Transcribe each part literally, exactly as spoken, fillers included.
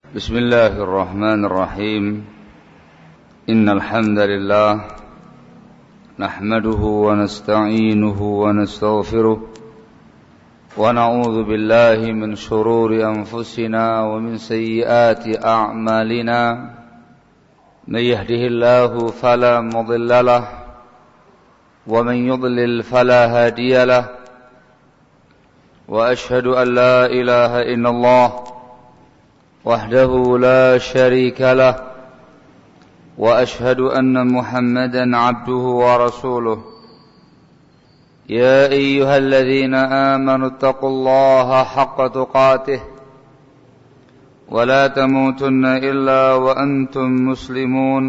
بسم الله الرحمن الرحيم إن الحمد لله نحمده ونستعينه ونستغفره ونعوذ بالله من شرور أنفسنا ومن سيئات أعمالنا من يهده الله فلا مضل له ومن يضلل فلا هادي له وأشهد أن لا إله إلا الله وحده لا شريك له وأشهد أن محمدا عبده ورسوله يا أيها الذين آمنوا اتقوا الله حق تقاته ولا تموتن إلا وأنتم مسلمون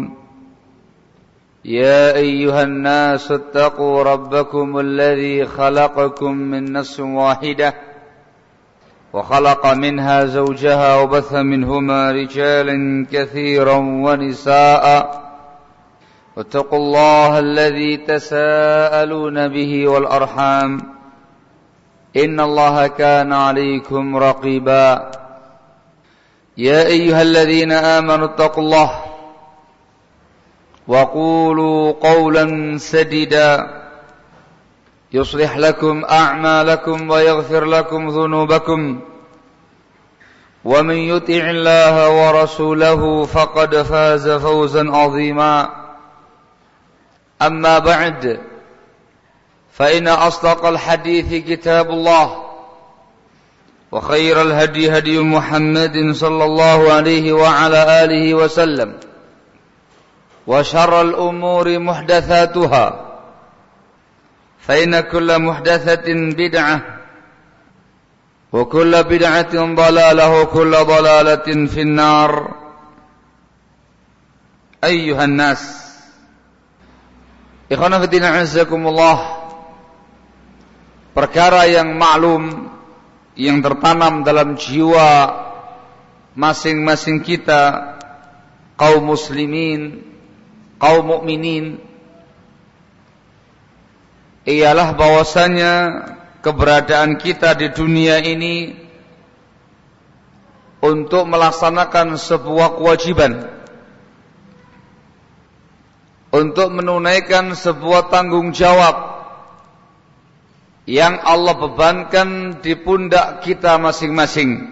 يا أيها الناس اتقوا ربكم الذي خلقكم من نفس واحدة وخلق منها زوجها وبث منهما رجالا كثيرا ونساء واتقوا الله الذي تساءلون به والأرحام إن الله كان عليكم رقيبا يا أيها الذين آمنوا اتقوا الله وقولوا قولا سديدا يصلح لكم أعمالكم ويغفر لكم ذنوبكم ومن يطع الله ورسوله فقد فاز فوزا عظيما أما بعد فإن أصدق الحديث كتاب الله وخير الهدي هدي محمد صلى الله عليه وعلى آله وسلم وشر الأمور محدثاتها فإن كل محدثة بدعة وكل بدعة ضلالة وكل ضلالة في النار أيها الناس Ikhwan fillah azakumullah, perkara yang maklum yang tertanam dalam jiwa masing-masing kita kaum muslimin, kaum mukminin, ialah bahwasanya keberadaan kita di dunia ini untuk melaksanakan sebuah kewajiban, untuk menunaikan sebuah tanggung jawab yang Allah bebankan di pundak kita masing-masing,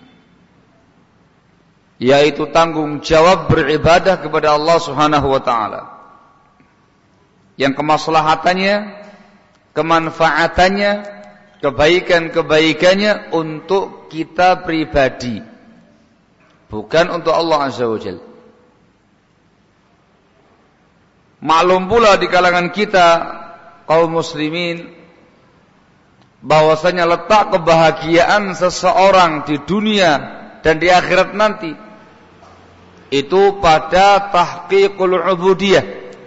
yaitu tanggung jawab beribadah kepada Allah Subhanahu wa taala, yang kemaslahatannya, kemanfaatannya, kebaikan-kebaikannya untuk kita pribadi, bukan untuk Allah Azza wa Jalla. Maklum pula di kalangan kita kaum muslimin bahwasanya letak kebahagiaan seseorang di dunia dan di akhirat nanti itu pada tahqiqul ubudiyah,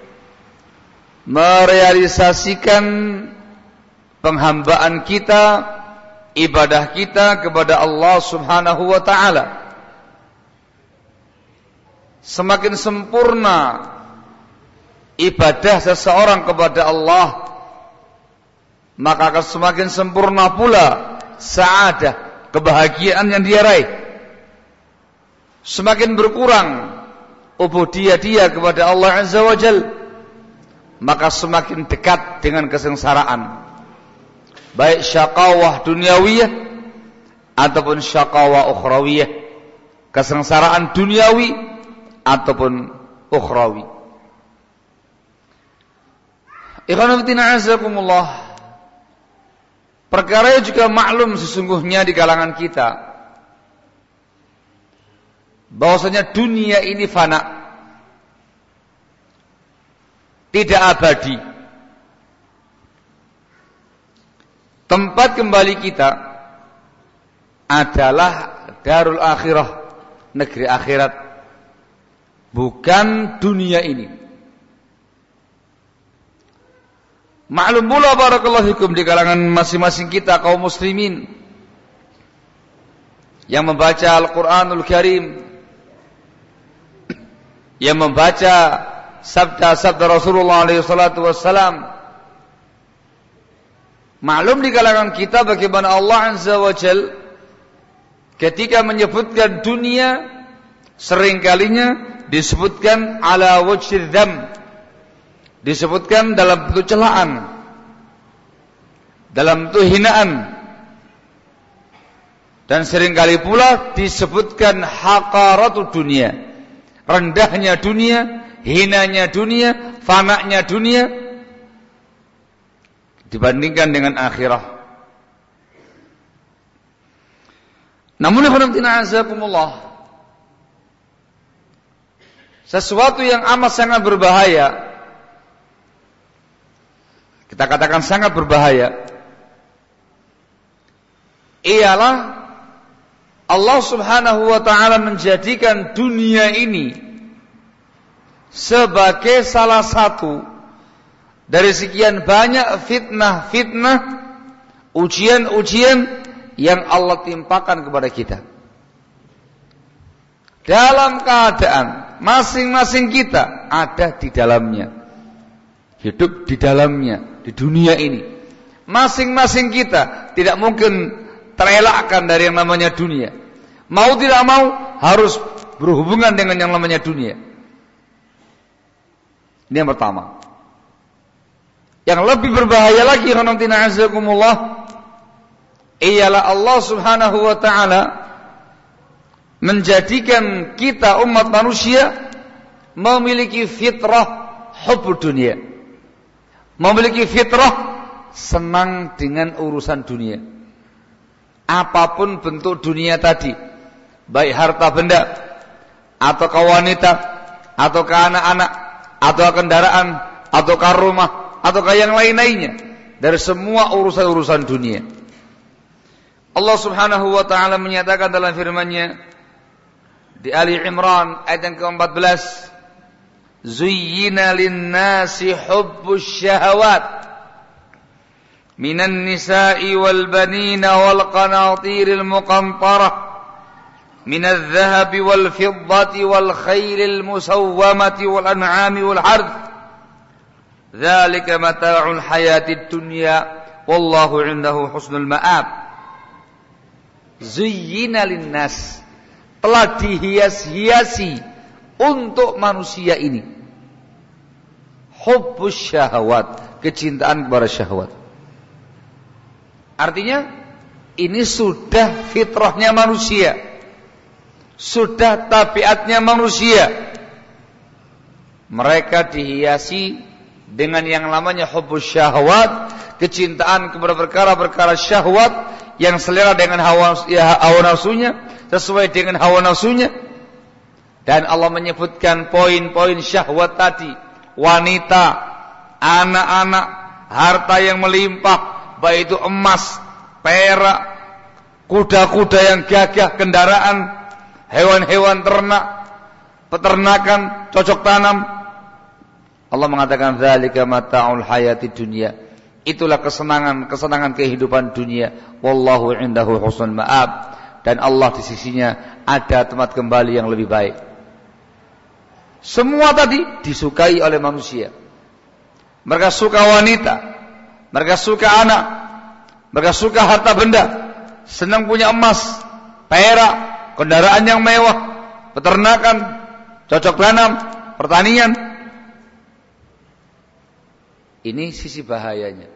merealisasikan penghambaan kita, ibadah kita kepada Allah Subhanahu wa taala. Semakin sempurna ibadah seseorang kepada Allah, maka akan semakin sempurna pula sa'adah, kebahagiaan yang dia raih. Semakin berkurang ubudiyah dia kepada Allah Azza wa Jalla, maka semakin dekat dengan kesengsaraan, baik syaqawah duniawiyah ataupun syaqawah ukhrawiyah, kesengsaraan duniawi ataupun ukhrawi. Ikhwan fillah azakumullah, perkara juga maklum sesungguhnya di kalangan kita bahwasanya dunia ini fana, tidak abadi. Tempat kembali kita adalah darul akhirah, negeri akhirat, bukan dunia ini. Maklum pula barakallahu fikum di kalangan masing-masing kita kaum muslimin yang membaca Al-Quranul Karim, yang membaca sabda-sabda Rasulullah alaihi salatu wassalam, maklum di kalangan kita bagaimana Allah Azza wa Jalla ketika menyebutkan dunia seringkalinya disebutkan ala wajhi dzam, disebutkan dalam bentuk celaan, dalam bentuk hinaan, dan seringkali pula disebutkan haqaratud dunia, rendahnya dunia, hinanya dunia, fananya dunia dibandingkan dengan akhirah. Namun azakumullah, sesuatu yang amat sangat berbahaya, kita katakan sangat berbahaya, ialah Allah subhanahu wa ta'ala menjadikan dunia ini sebagai salah satu dari sekian banyak fitnah-fitnah, ujian-ujian yang Allah timpakan kepada kita. Dalam keadaan masing-masing kita ada di dalamnya, hidup di dalamnya, di dunia ini. Masing-masing kita tidak mungkin terelakkan dari yang namanya dunia. Mau tidak mau harus berhubungan dengan yang namanya dunia. Ini yang pertama. Yang lebih berbahaya lagi, khonamtina azakumullah, ialah Allah subhanahu wa ta'ala menjadikan kita umat manusia memiliki fitrah hubbud dunia, memiliki fitrah senang dengan urusan dunia. Apapun bentuk dunia tadi, baik harta benda, atau ke wanita, atau ke anak-anak, atau ke kendaraan, atau ke rumah, atau ke yang lain-lainnya, dari semua urusan-urusan dunia. Allah subhanahu wa ta'ala menyatakan dalam firman-Nya di Ali Imran ayat yang keempat belas, Zuyyina lin-nasi hubbus syahawat minan nisa'i wal banina wal qanatiril muqantarah minadh dhahabi wal fiddati wal khaylil musawwamati wal an'ami wal harth dzalika mata'ul hayatid dunya wallahu 'indahu husnul ma'ab. Zuyyina linnas, telah dihias-hiasi untuk manusia ini hubbus syahwat, kecintaan kepada syahwat. Artinya ini sudah fitrahnya manusia, sudah tabiatnya manusia. Mereka dihiasi dengan yang namanya hubbus syahwat, kecintaan kepada perkara-perkara syahwat yang selera dengan hawa, ya, hawa nafsunya, sesuai dengan hawa nafsunya. Dan Allah menyebutkan poin-poin syahwat tadi, wanita, anak-anak, harta yang melimpah, baik itu emas, perak, kuda-kuda yang gagah, kendaraan, hewan-hewan ternak, peternakan, cocok tanam. Allah mengatakan dzalika mata'ul hayatid dunya, itulah kesenangan kesenangan kehidupan dunia. Wallahu 'indahu husnul ma'ab, dan Allah di sisinya ada tempat kembali yang lebih baik. Semua tadi disukai oleh manusia. Mereka suka wanita, mereka suka anak, mereka suka harta benda, senang punya emas, perak, kendaraan yang mewah, peternakan, cocok tanam, pertanian. Ini sisi bahayanya.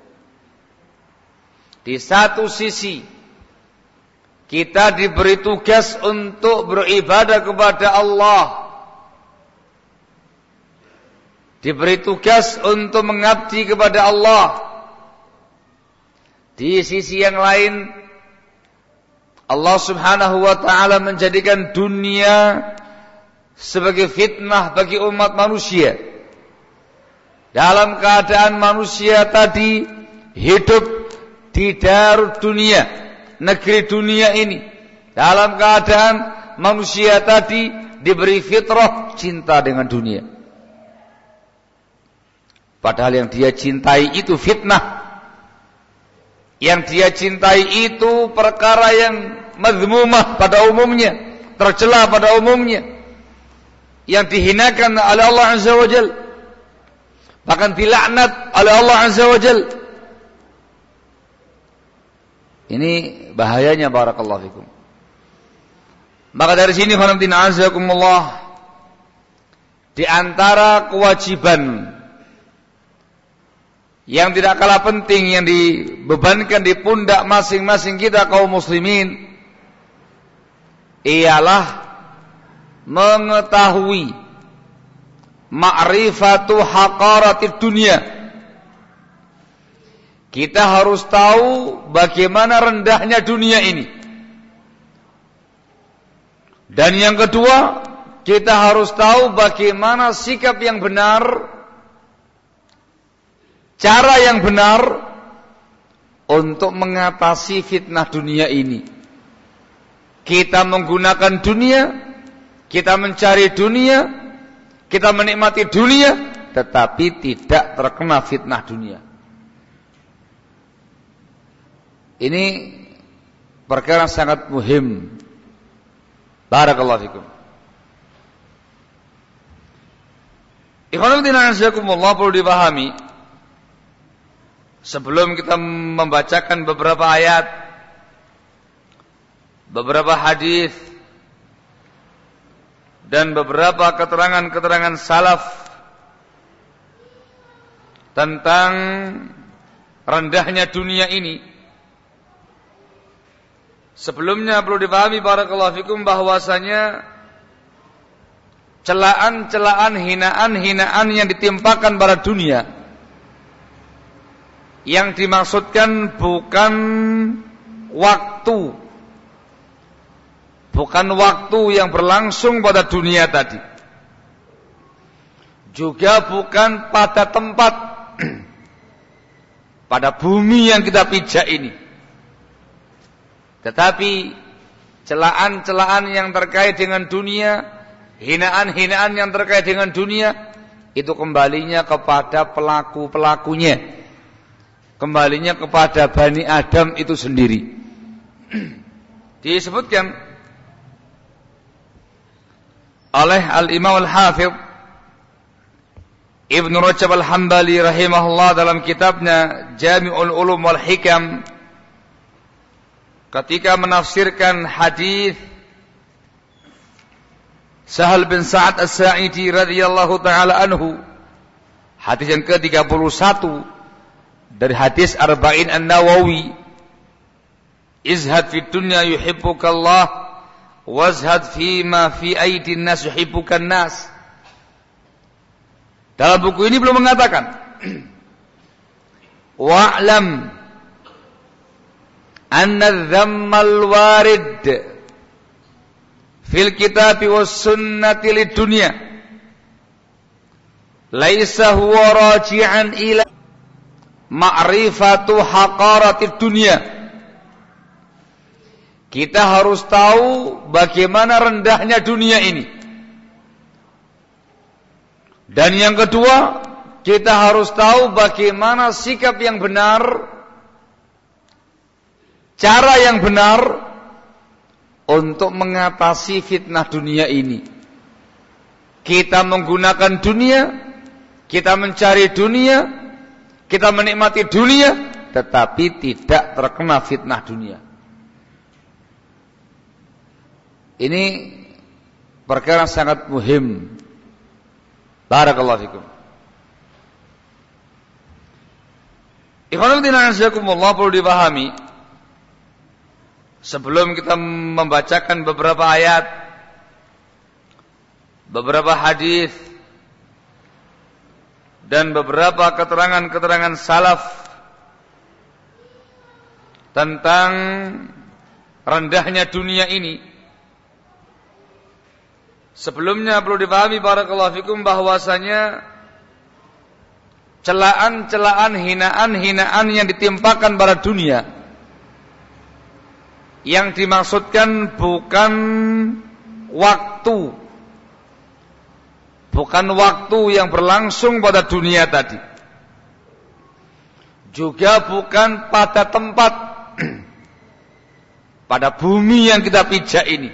Di satu sisi kita diberi tugas untuk beribadah kepada Allah, diberi tugas untuk mengabdi kepada Allah. Di sisi yang lain, Allah subhanahu wa ta'ala menjadikan dunia sebagai fitnah bagi umat manusia. Dalam keadaan manusia tadi hidup di darud dunia, negeri dunia ini, dalam keadaan manusia tadi diberi fitrah cinta dengan dunia. Padahal yang dia cintai itu fitnah, yang dia cintai itu perkara yang mazmumah pada umumnya, tercela pada umumnya, yang dihinakan oleh Allah Azza wa Jalla, bahkan dilaknat oleh Allah Azza wa Jalla. Ini bahayanya, barakallahu fikum. Maka dari sini khonamtina azakumullah, di antara kewajiban yang tidak kalah penting yang dibebankan di pundak masing-masing kita kaum muslimin ialah mengetahui ma'rifatu haqaratid dunia. Kita harus tahu bagaimana rendahnya dunia ini. Dan yang kedua, kita harus tahu bagaimana sikap yang benar, cara yang benar untuk mengatasi fitnah dunia ini. Kita menggunakan dunia, kita mencari dunia, kita menikmati dunia, tetapi tidak terkena fitnah dunia. Ini perkara sangat muhim. Barakallahu fikum. Ikhwanul fillah azakumullah, perlu dipahami sebelum kita membacakan beberapa ayat, beberapa hadis dan beberapa keterangan-keterangan salaf tentang rendahnya dunia ini. Sebelumnya perlu dipahami barakallahu fikum bahwasanya celaan-celaan, hinaan-hinaan yang ditimpakan pada dunia yang dimaksudkan bukan waktu, bukan waktu yang berlangsung pada dunia tadi, juga bukan pada tempat, pada bumi yang kita pijak ini, tetapi celaan-celaan yang terkait dengan dunia, hinaan-hinaan yang terkait dengan dunia, itu kembalinya kepada pelaku-pelakunya, kembalinya kepada Bani Adam itu sendiri. Disebutkan oleh Al-Imam Al-Hafidh Ibn Rajab Al-Hambali rahimahullah dalam kitabnya Jami'ul Ulum wal Hikam, ketika menafsirkan hadis Sahal bin Sa'ad As-Sa'idi radhiyallahu taala anhu, hadis yang ke tiga puluh satu dari hadis Arba'in An-Nawawi, izhad fid dunya yuhibbukallah wazhad fima fi aidin nas yuhibbukan nas. Dalam buku ini belum mengatakan wa'lam anna dhammal warid fil kitabi was sunnati lid dunya laisa huwa raji'an ila ma'rifatu haqaratid dunya. Kita harus tahu bagaimana rendahnya dunia ini. Dan yang kedua, kita harus tahu bagaimana sikap yang benar, cara yang benar untuk mengatasi fitnah dunia ini. Kita menggunakan dunia, kita mencari dunia, kita menikmati dunia, tetapi tidak terkena fitnah dunia. Ini perkara sangat muhim. Barakallahu fikum. Ikhwanul fillah azakumullah, perlu dipahami sebelum kita membacakan beberapa ayat, beberapa hadis dan beberapa keterangan-keterangan salaf tentang rendahnya dunia ini. Sebelumnya perlu dipahami barakallahu fikum bahwasanya celaan-celaan, hinaan-hinaan yang ditimpakan pada dunia yang dimaksudkan bukan waktu, bukan waktu yang berlangsung pada dunia tadi, juga bukan pada tempat, pada bumi yang kita pijak ini,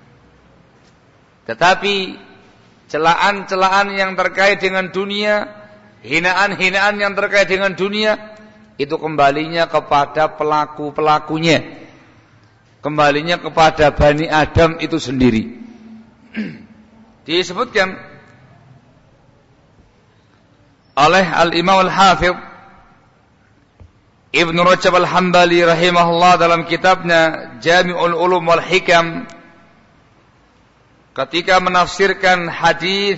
tetapi celaan-celaan yang terkait dengan dunia, hinaan-hinaan yang terkait dengan dunia, itu kembalinya kepada pelaku-pelakunya, kembalinya kepada Bani Adam itu sendiri. Disebutkan oleh Al-Imam Al-Hafidh Ibn Rajab Al-Hambali rahimahullah dalam kitabnya Jami'ul Ulum wal Hikam, ketika menafsirkan hadis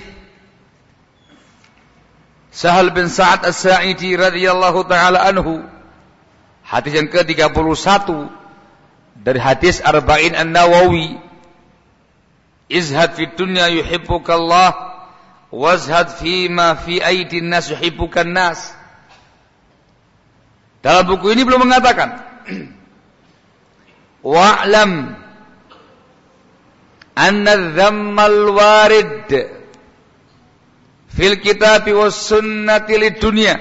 Sahal bin Sa'ad As-Sa'idi radhiyallahu taala anhu, hadis yang ke tiga puluh satu dari hadis Arba'in An-Nawawi, izhad fid dunya yuhibbukallah wazhad fima fi aidin nas yuhibbukan nas. Dalam buku ini belum mengatakan wa'lam anna dhammal warid fil kitabi was sunnati lid dunya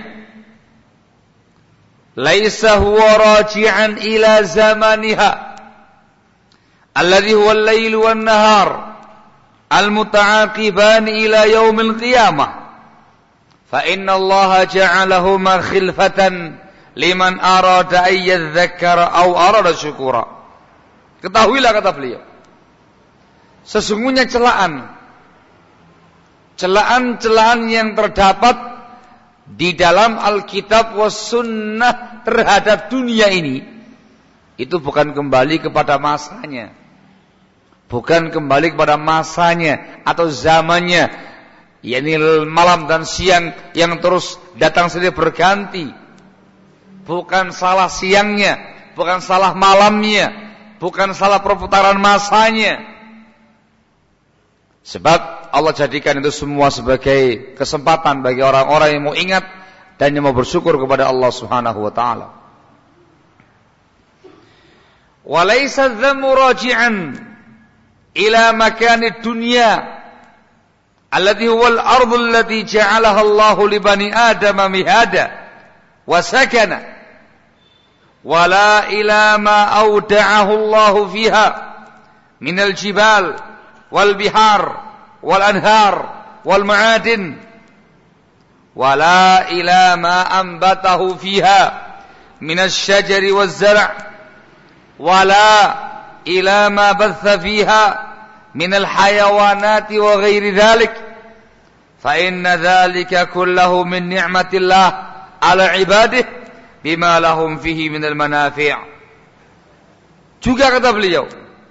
laisa huwa raji'an ila zamaniha alladhi huwa al-lail wan nahar al-muta'aqiban ila yaumil qiyamah fa inna Allah ja'alahuma khilfatan liman arada an yadhakkara aw arada syukura. Ketahuilah, kata beliau, sesungguhnya celaan celaan-celaan yang terdapat di dalam Alkitab was sunnah terhadap dunia ini itu bukan kembali kepada masanya, bukan kembali kepada masanya atau zamannya, yakni malam dan siang yang terus datang silih berganti, bukan salah siangnya, bukan salah malamnya, bukan salah perputaran masanya. Sebab Allah jadikan itu semua sebagai kesempatan bagi orang-orang yang mau ingat dan yang mau bersyukur kepada Allah Subhanahu wa taala. Wa laysa dhammu raji'an ila makanid dunya alladhi huwa al-ardu allati ja'alaha Allah li bani Adam mihada wa sakana wala ila ma awda'ahu Allah fiha min al-jibal wal bihar wal anhar wal ma'adin wala ila ma anbatahu fiha min asy-syajari waz-zar' wala ila ma batha fiha min al-hayawanati wa ghairi dhalik fa inna dhalika kullahu min ni'matillah ala ibadihi bima lahum fihi min al-manafi'. Juga kata beliau,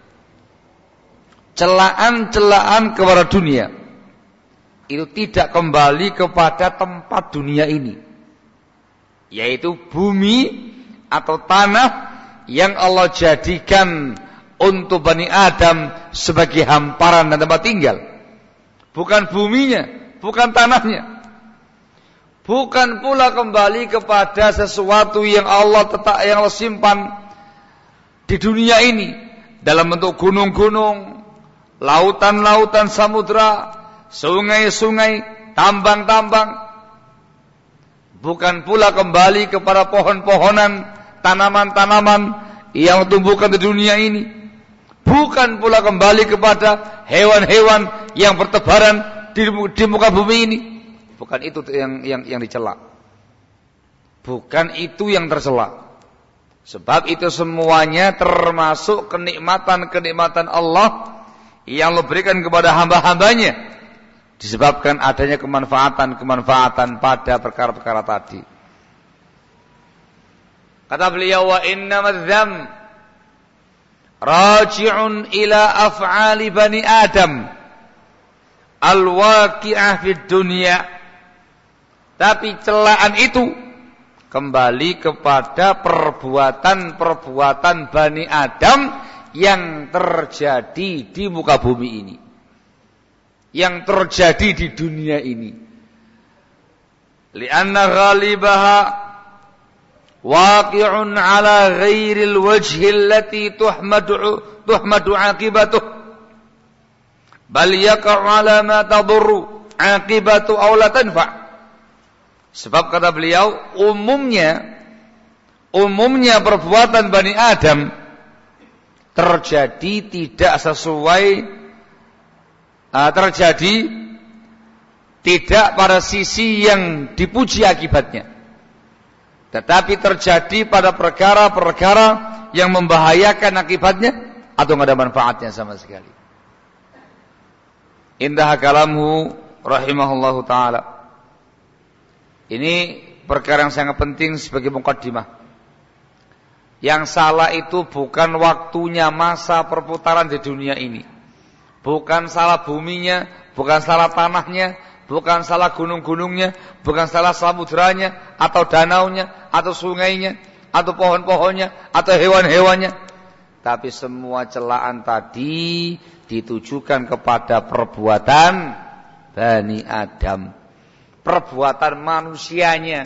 celaan-celaan kepada dunia itu tidak kembali kepada tempat dunia ini, yaitu bumi atau tanah yang Allah jadikan untuk Bani Adam sebagai hamparan dan tempat tinggal. Bukan buminya, bukan tanahnya. Bukan pula kembali kepada sesuatu yang Allah tetap yang Allah simpan di dunia ini dalam bentuk gunung-gunung, lautan-lautan, samudra, sungai-sungai, tambang-tambang. Bukan pula kembali kepada pohon-pohonan, tanaman-tanaman yang tumbuhkan di dunia ini. Bukan pula kembali kepada hewan-hewan yang bertebaran di, di muka bumi ini. Bukan itu yang yang yang dicela. Bukan itu yang tercela. Sebab itu semuanya termasuk kenikmatan-kenikmatan Allah yang Allah berikan kepada hamba-hambanya, disebabkan adanya kemanfaatan-kemanfaatan pada perkara-perkara tadi. Kata beliau, wa innamadz dzam raji'un ila af'ali bani Adam al-waqi'ah fid dunya. Tapi celaan itu kembali kepada perbuatan-perbuatan Bani Adam yang terjadi di muka bumi ini, yang terjadi di dunia ini. Lianna ghalibaha waqi'un ala ghairil wajhi allati tuhmadu tuhmadu aqibatuh bal yaqa'u ala ma tadurru aqibatu aw la tanfa'. Sebab kata beliau, umumnya umumnya perbuatan Bani Adam terjadi tidak sesuai uh, terjadi tidak pada sisi yang dipuji akibatnya. tetapi terjadi pada perkara-perkara yang membahayakan akibatnya atau nggak ada manfaatnya sama sekali. Indah kalamhu rahimahullahu taala. Ini perkara yang sangat penting sebagai mukaddimah. Yang salah itu bukan waktunya, masa perputaran di dunia ini. Bukan salah buminya, bukan salah tanahnya, bukan salah gunung-gunungnya, bukan salah samudranya, atau danaunya, atau sungainya, atau pohon-pohonnya, atau hewan-hewannya. Tapi semua celaan tadi ditujukan kepada perbuatan Bani Adam, perbuatan manusianya.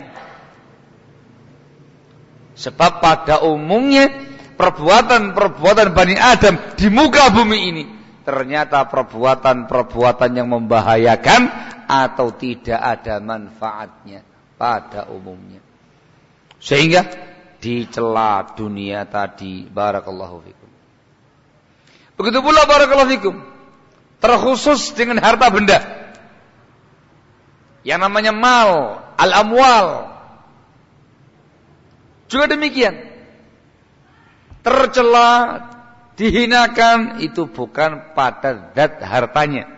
Sebab pada umumnya perbuatan-perbuatan Bani Adam di muka bumi ini ternyata perbuatan-perbuatan yang membahayakan atau tidak ada manfaatnya pada umumnya. Sehingga dicela dunia tadi. Barakallahu fikum. Begitu pula barakallahu fikum, terkhusus dengan harta benda yang namanya mal, al-amwal. Juga demikian. Tercela, dihinakan itu bukan pada zat hartanya.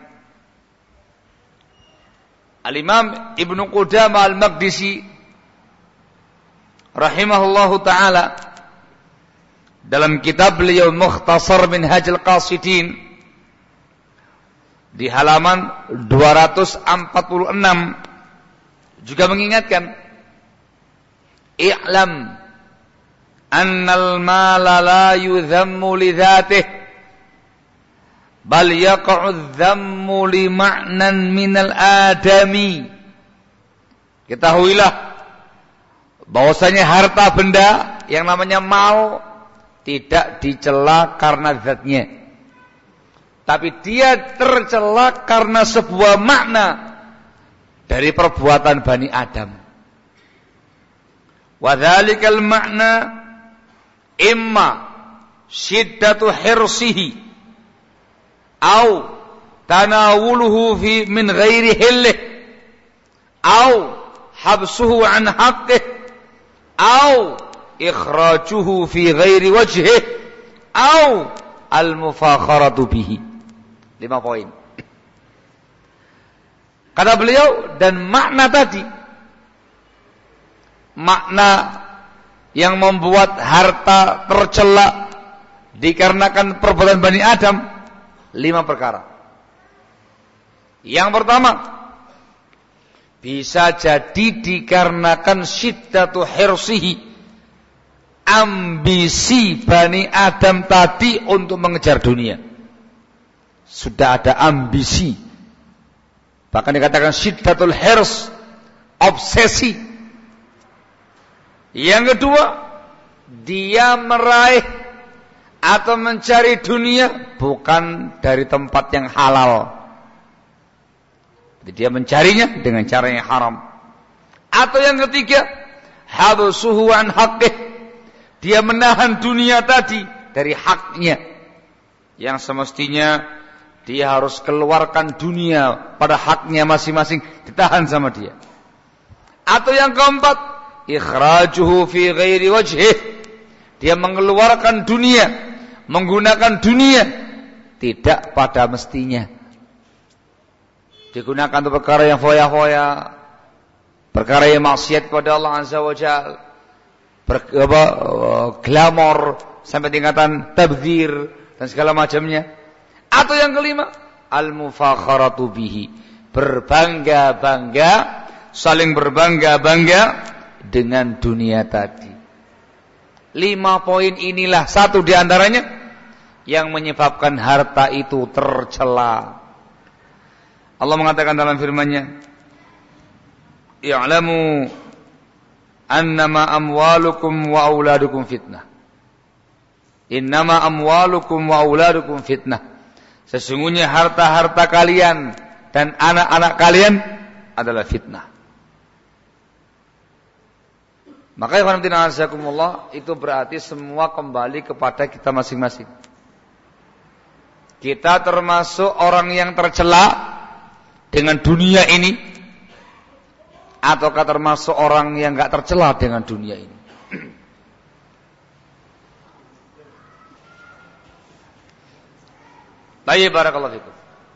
Al-Imam Ibnu Qudamah Al-Maqdisi rahimahullahu taala dalam kitab beliau Mukhtasar Minhajul Qasidin di halaman dua ratus empat puluh enam juga mengingatkan, i'lam annal mala la yudhammu li dzatihi bal yaqa'u dhammu li ma'nan minal adami. Ketahuilah bahwasanya harta benda yang namanya mal tidak dicela karena zatnya, tapi dia tercela karena sebuah makna dari perbuatan Bani Adam. Wa dzalikal ma'na imma syiddatu hirsihi au tanawuluhu fi min ghairi hillih au habsuhu an haqqih au ikhrajuhu fi ghairi wajhih au al-mufakharatu bihi. Lima poin. Kata beliau, dan makna tadi, makna yang membuat harta tercela dikarenakan perbuatan Bani Adam, lima perkara. Yang pertama, bisa jadi dikarenakan syiddatu hirsihi, ambisi Bani Adam tadi untuk mengejar dunia. Sudah ada ambisi, bahkan dikatakan syiddatul hirs, obsesi. Yang kedua, dia meraih atau mencari dunia bukan dari tempat yang halal. Jadi dia mencarinya dengan cara yang haram. Atau yang ketiga, habsuhu an haqqih, dia menahan dunia tadi dari haknya, yang semestinya dia harus keluarkan dunia pada haknya masing-masing, ditahan sama dia. Atau yang keempat, ikhrajuhu fi ghairi wajhih, dia mengeluarkan dunia, menggunakan dunia tidak pada mestinya. Digunakan untuk perkara yang foya-foya, perkara yang maksiat kepada Allah Azza wa Jalla, glamor sampai tingkatan tabdzir dan segala macamnya. Atau yang kelima, al-mufakharatu bihi, berbangga-bangga, saling berbangga-bangga dengan dunia tadi. Lima poin inilah satu di antaranya yang menyebabkan harta itu tercela. Allah mengatakan dalam firman-Nya, "I'lamu annama amwalukum wa auladukum fitnah." Innama amwalukum wa auladukum fitnah. Sesungguhnya harta-harta kalian dan anak-anak kalian adalah fitnah. Maka ikhwanatina azakumullah, itu berarti semua kembali kepada kita masing-masing. Kita termasuk orang yang tercela dengan dunia ini ataukah termasuk orang yang enggak tercela dengan dunia ini? Baik, barakallahu fikum.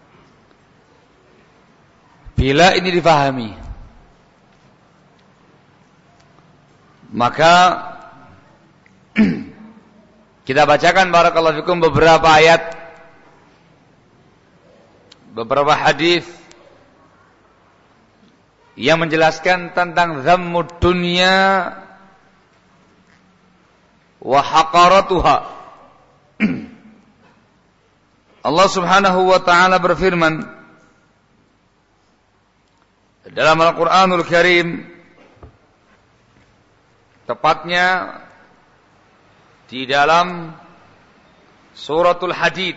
Bila ini difahami, maka kita bacakan barakallahu fikum beberapa ayat, beberapa hadis yang menjelaskan tentang dhammud dunya wa haqaratuha. Allah Subhanahu wa taala berfirman dalam Al-Qur'anul Karim, tepatnya di dalam suratul Hadid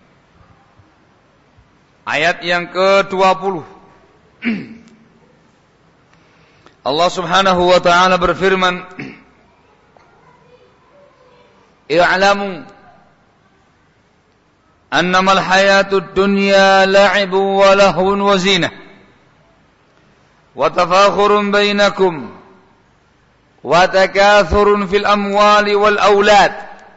ayat yang ke dua puluh. Allah Subhanahu wa taala berfirman, "I'lamu annamal hayatud dunya la'ibun wa lahwun wa zinah wa tafakhurun bainakum wa takathurun fil amwali wal aulad."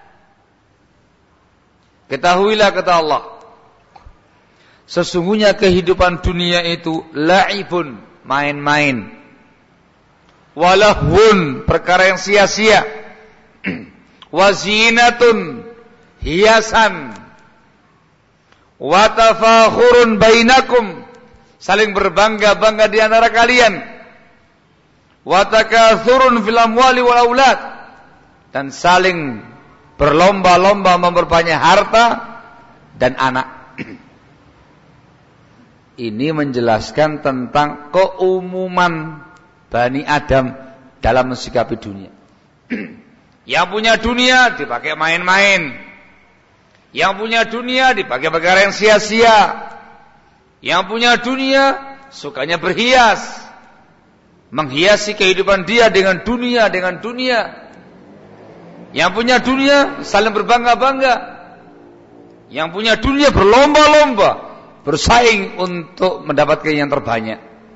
Ketahuilah, kata Allah, sesungguhnya kehidupan dunia itu la'ibun, main-main, walahun, perkara yang sia-sia, wazinatun, hiasan, watafakhurun bainakum, saling berbangga-bangga di antara kalian, watakathurun fil amwali wal aulad, dan saling berlomba-lomba memperbanyak harta dan anak. Ini menjelaskan tentang keumuman Bani Adam dalam mensikapi dunia. Yang punya dunia dipakai main-main, yang punya dunia dipakai perkara yang sia-sia, yang punya dunia sukanya berhias, menghiasi kehidupan dia dengan dunia, dengan dunia. Yang punya dunia saling berbangga-bangga, yang punya dunia berlomba-lomba, bersaing untuk mendapatkan yang terbanyak.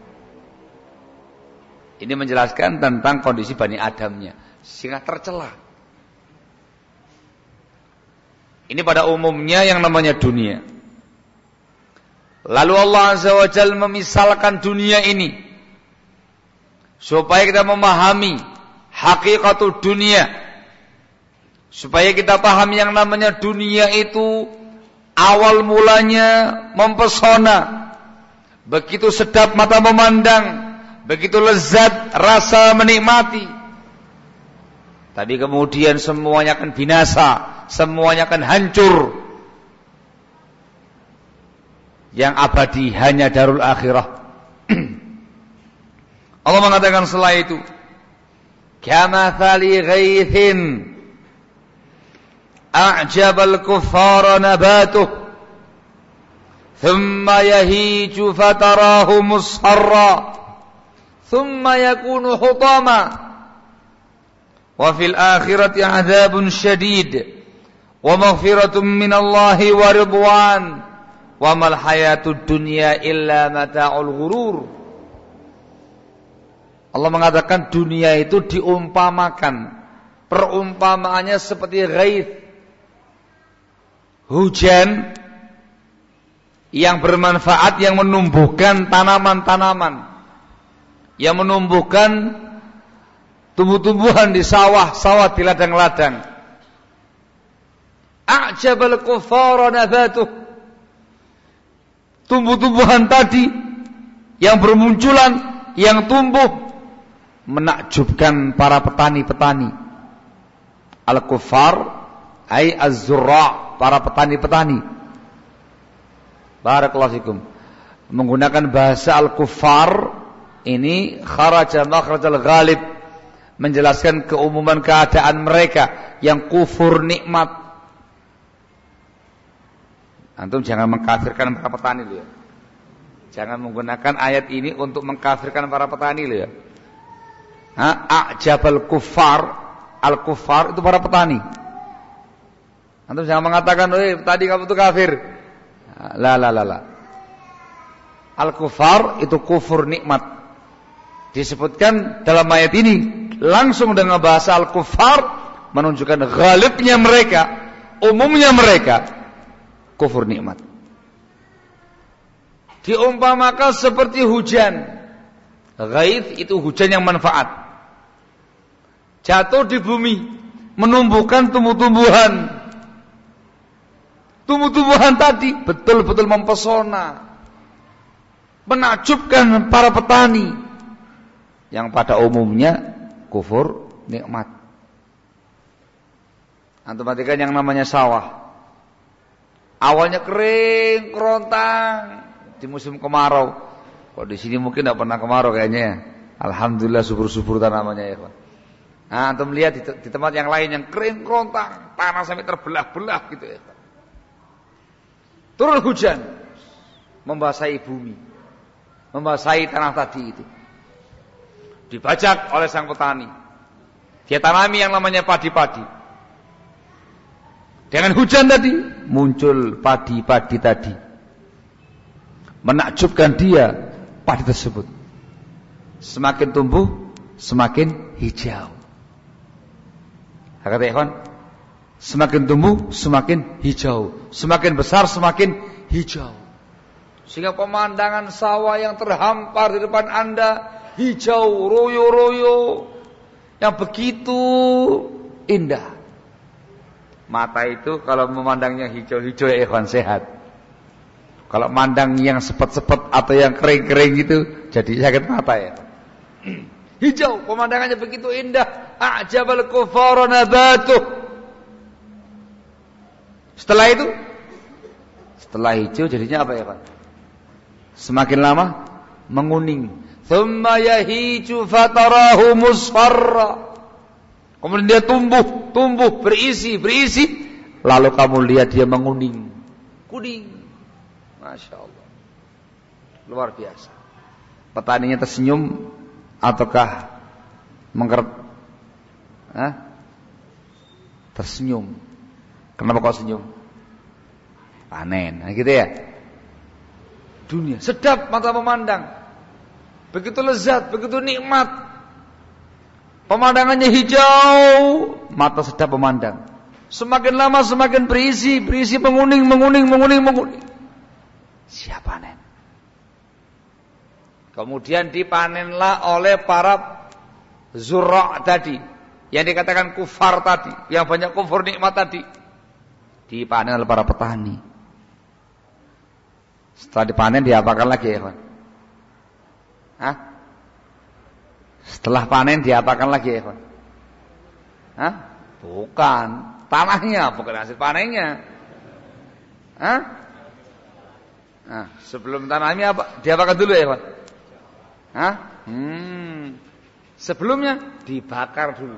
Ini menjelaskan tentang kondisi Bani Adamnya, sehingga tercela. Ini pada umumnya yang namanya dunia. Lalu Allah Azza wa Jalla memisalkan dunia ini supaya kita memahami hakikatul dunia, supaya kita paham yang namanya dunia itu awal mulanya mempesona, begitu sedap mata memandang, begitu lezat rasa menikmati, tapi kemudian semuanya akan binasa, semuanya akan hancur. Yang abadi hanya darul akhirah. Allah mengatakan setelah itu, kamathali ghaithin a'jabal kuffara nabatuh thumma yahiju fatarahu musharra thumma yakunu hutama wa fil akhirati 'adzabun syadid wa maghfiratun minallahi wa ridwan wa mal hayatud dunya illa mata'ul ghurur. Allah mengatakan dunia itu diumpamakan, perumpamaannya seperti ghaith, hujan yang bermanfaat, yang menumbuhkan tanaman-tanaman, yang menumbuhkan tumbuh-tumbuhan di sawah-sawah, di ladang-ladang. A'jabal kuffara nabatuh, tumbuh-tumbuhan tadi yang bermunculan, yang tumbuh, menakjubkan para petani-petani. Al-kuffar ay az-zurra', para petani-petani. Barakallahu fikum. Menggunakan bahasa al-kuffar ini kharaja makhrajal ghalib, menjelaskan keumuman keadaan mereka yang kufur nikmat. Antum jangan mengkafirkan para petani loh ya. Jangan menggunakan ayat ini untuk mengkafirkan para petani loh ya. A'jabal kuffar, al-kuffar itu para petani. Antum jangan mengatakan, "Eh, tadi kamu itu kafir." La la la la. Al-kuffar itu kufur nikmat. Disebutkan dalam ayat ini langsung dengan bahasa al-kuffar, menunjukkan ghalibnya mereka, umumnya mereka kufur nikmat. Diumpamakan seperti hujan. Ghaith itu hujan yang manfaat. Jatuh di bumi, menumbuhkan tumbuh-tumbuhan. Tumbuh-tumbuhan tadi betul-betul mempesona, menakjubkan para petani yang pada umumnya kufur nikmat. Antum perhatikan yang namanya sawah. Awalnya kering, kerontang di musim kemarau. Kok di sini mungkin tidak pernah kemarau kayaknya ya. Alhamdulillah subur-subur tanamannya ya, Pak. Nah, antum lihat di, di tempat yang lain yang kering, kerontang, tanah sampai terbelah-belah gitu ya. Turun hujan, membasahi bumi, membasahi tanah tadi itu. Dibajak oleh sang petani. Dia tanami yang namanya padi-padi. Dengan hujan tadi muncul padi-padi tadi. Menakjubkan dia padi tersebut. Semakin tumbuh, semakin hijau. Kata ikhwan, semakin tumbuh, semakin hijau. Semakin besar, semakin hijau. Sehingga pemandangan sawah yang terhampar di depan Anda hijau, royo-royo, yang begitu indah. Mata itu kalau memandangnya hijau-hijau ya ikhwan sehat. Kalau mandang yang sepet-sepet atau yang kering-kering gitu jadi sakit mata ya. Hijau, pemandangannya begitu indah. A'jabal kufara nabatuh. Setelah itu, setelah hijau jadinya apa ya Pak? Semakin lama menguning. Thumma yahiju fatarahu musfarra. Kemudian dia tumbuh, tumbuh, berisi, berisi. Lalu kamu lihat dia menguning. Kuning. Masya Allah. Luar biasa. Petaninya tersenyum ataukah mengkeret? Hah? Tersenyum. Kenapa kau senyum? Panen. Nah, gitu ya. Dunia. Sedap mata memandang. Begitu lezat, begitu nikmat. Pemandangannya hijau, mata sedap memandang. Semakin lama semakin berisi, berisi menguning, menguning, menguning, menguning. Siap panen. Kemudian dipanenlah oleh para zurra' tadi, yang dikatakan kufar tadi, yang banyak kufur nikmat tadi. Dipanen oleh para petani. Setelah dipanen diapakan lagi ya, Pak? Hah? Setelah panen diapakan lagi ya, Pak? Hah? Bukan tanahnya, bukan hasil panennya. Hah? Nah, sebelum tanamnya apa? Diapakan dulu ya, Pak? Hah? Hmm. Sebelumnya dibakar dulu.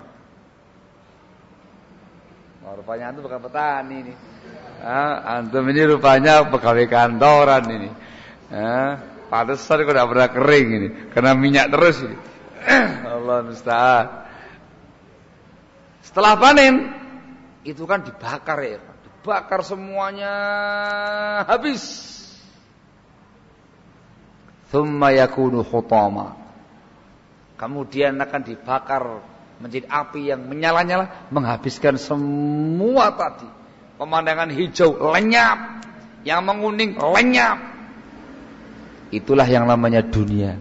Oh, rupanya antum bukan petani ini. Ah, antum ini rupanya pegawai kantoran ini. Ah, pantesan kok tidak pernah kering ini, karena minyak terus ini. Allah musta'an. Setelah panen itu kan dibakar ya, dibakar semuanya habis. Tsumma yakunu hutama. Kemudian akan dibakar menjadi api yang menyala-nyala, menghabiskan semua tadi. Pemandangan hijau lenyap, yang menguning lenyap. Itulah yang namanya dunia.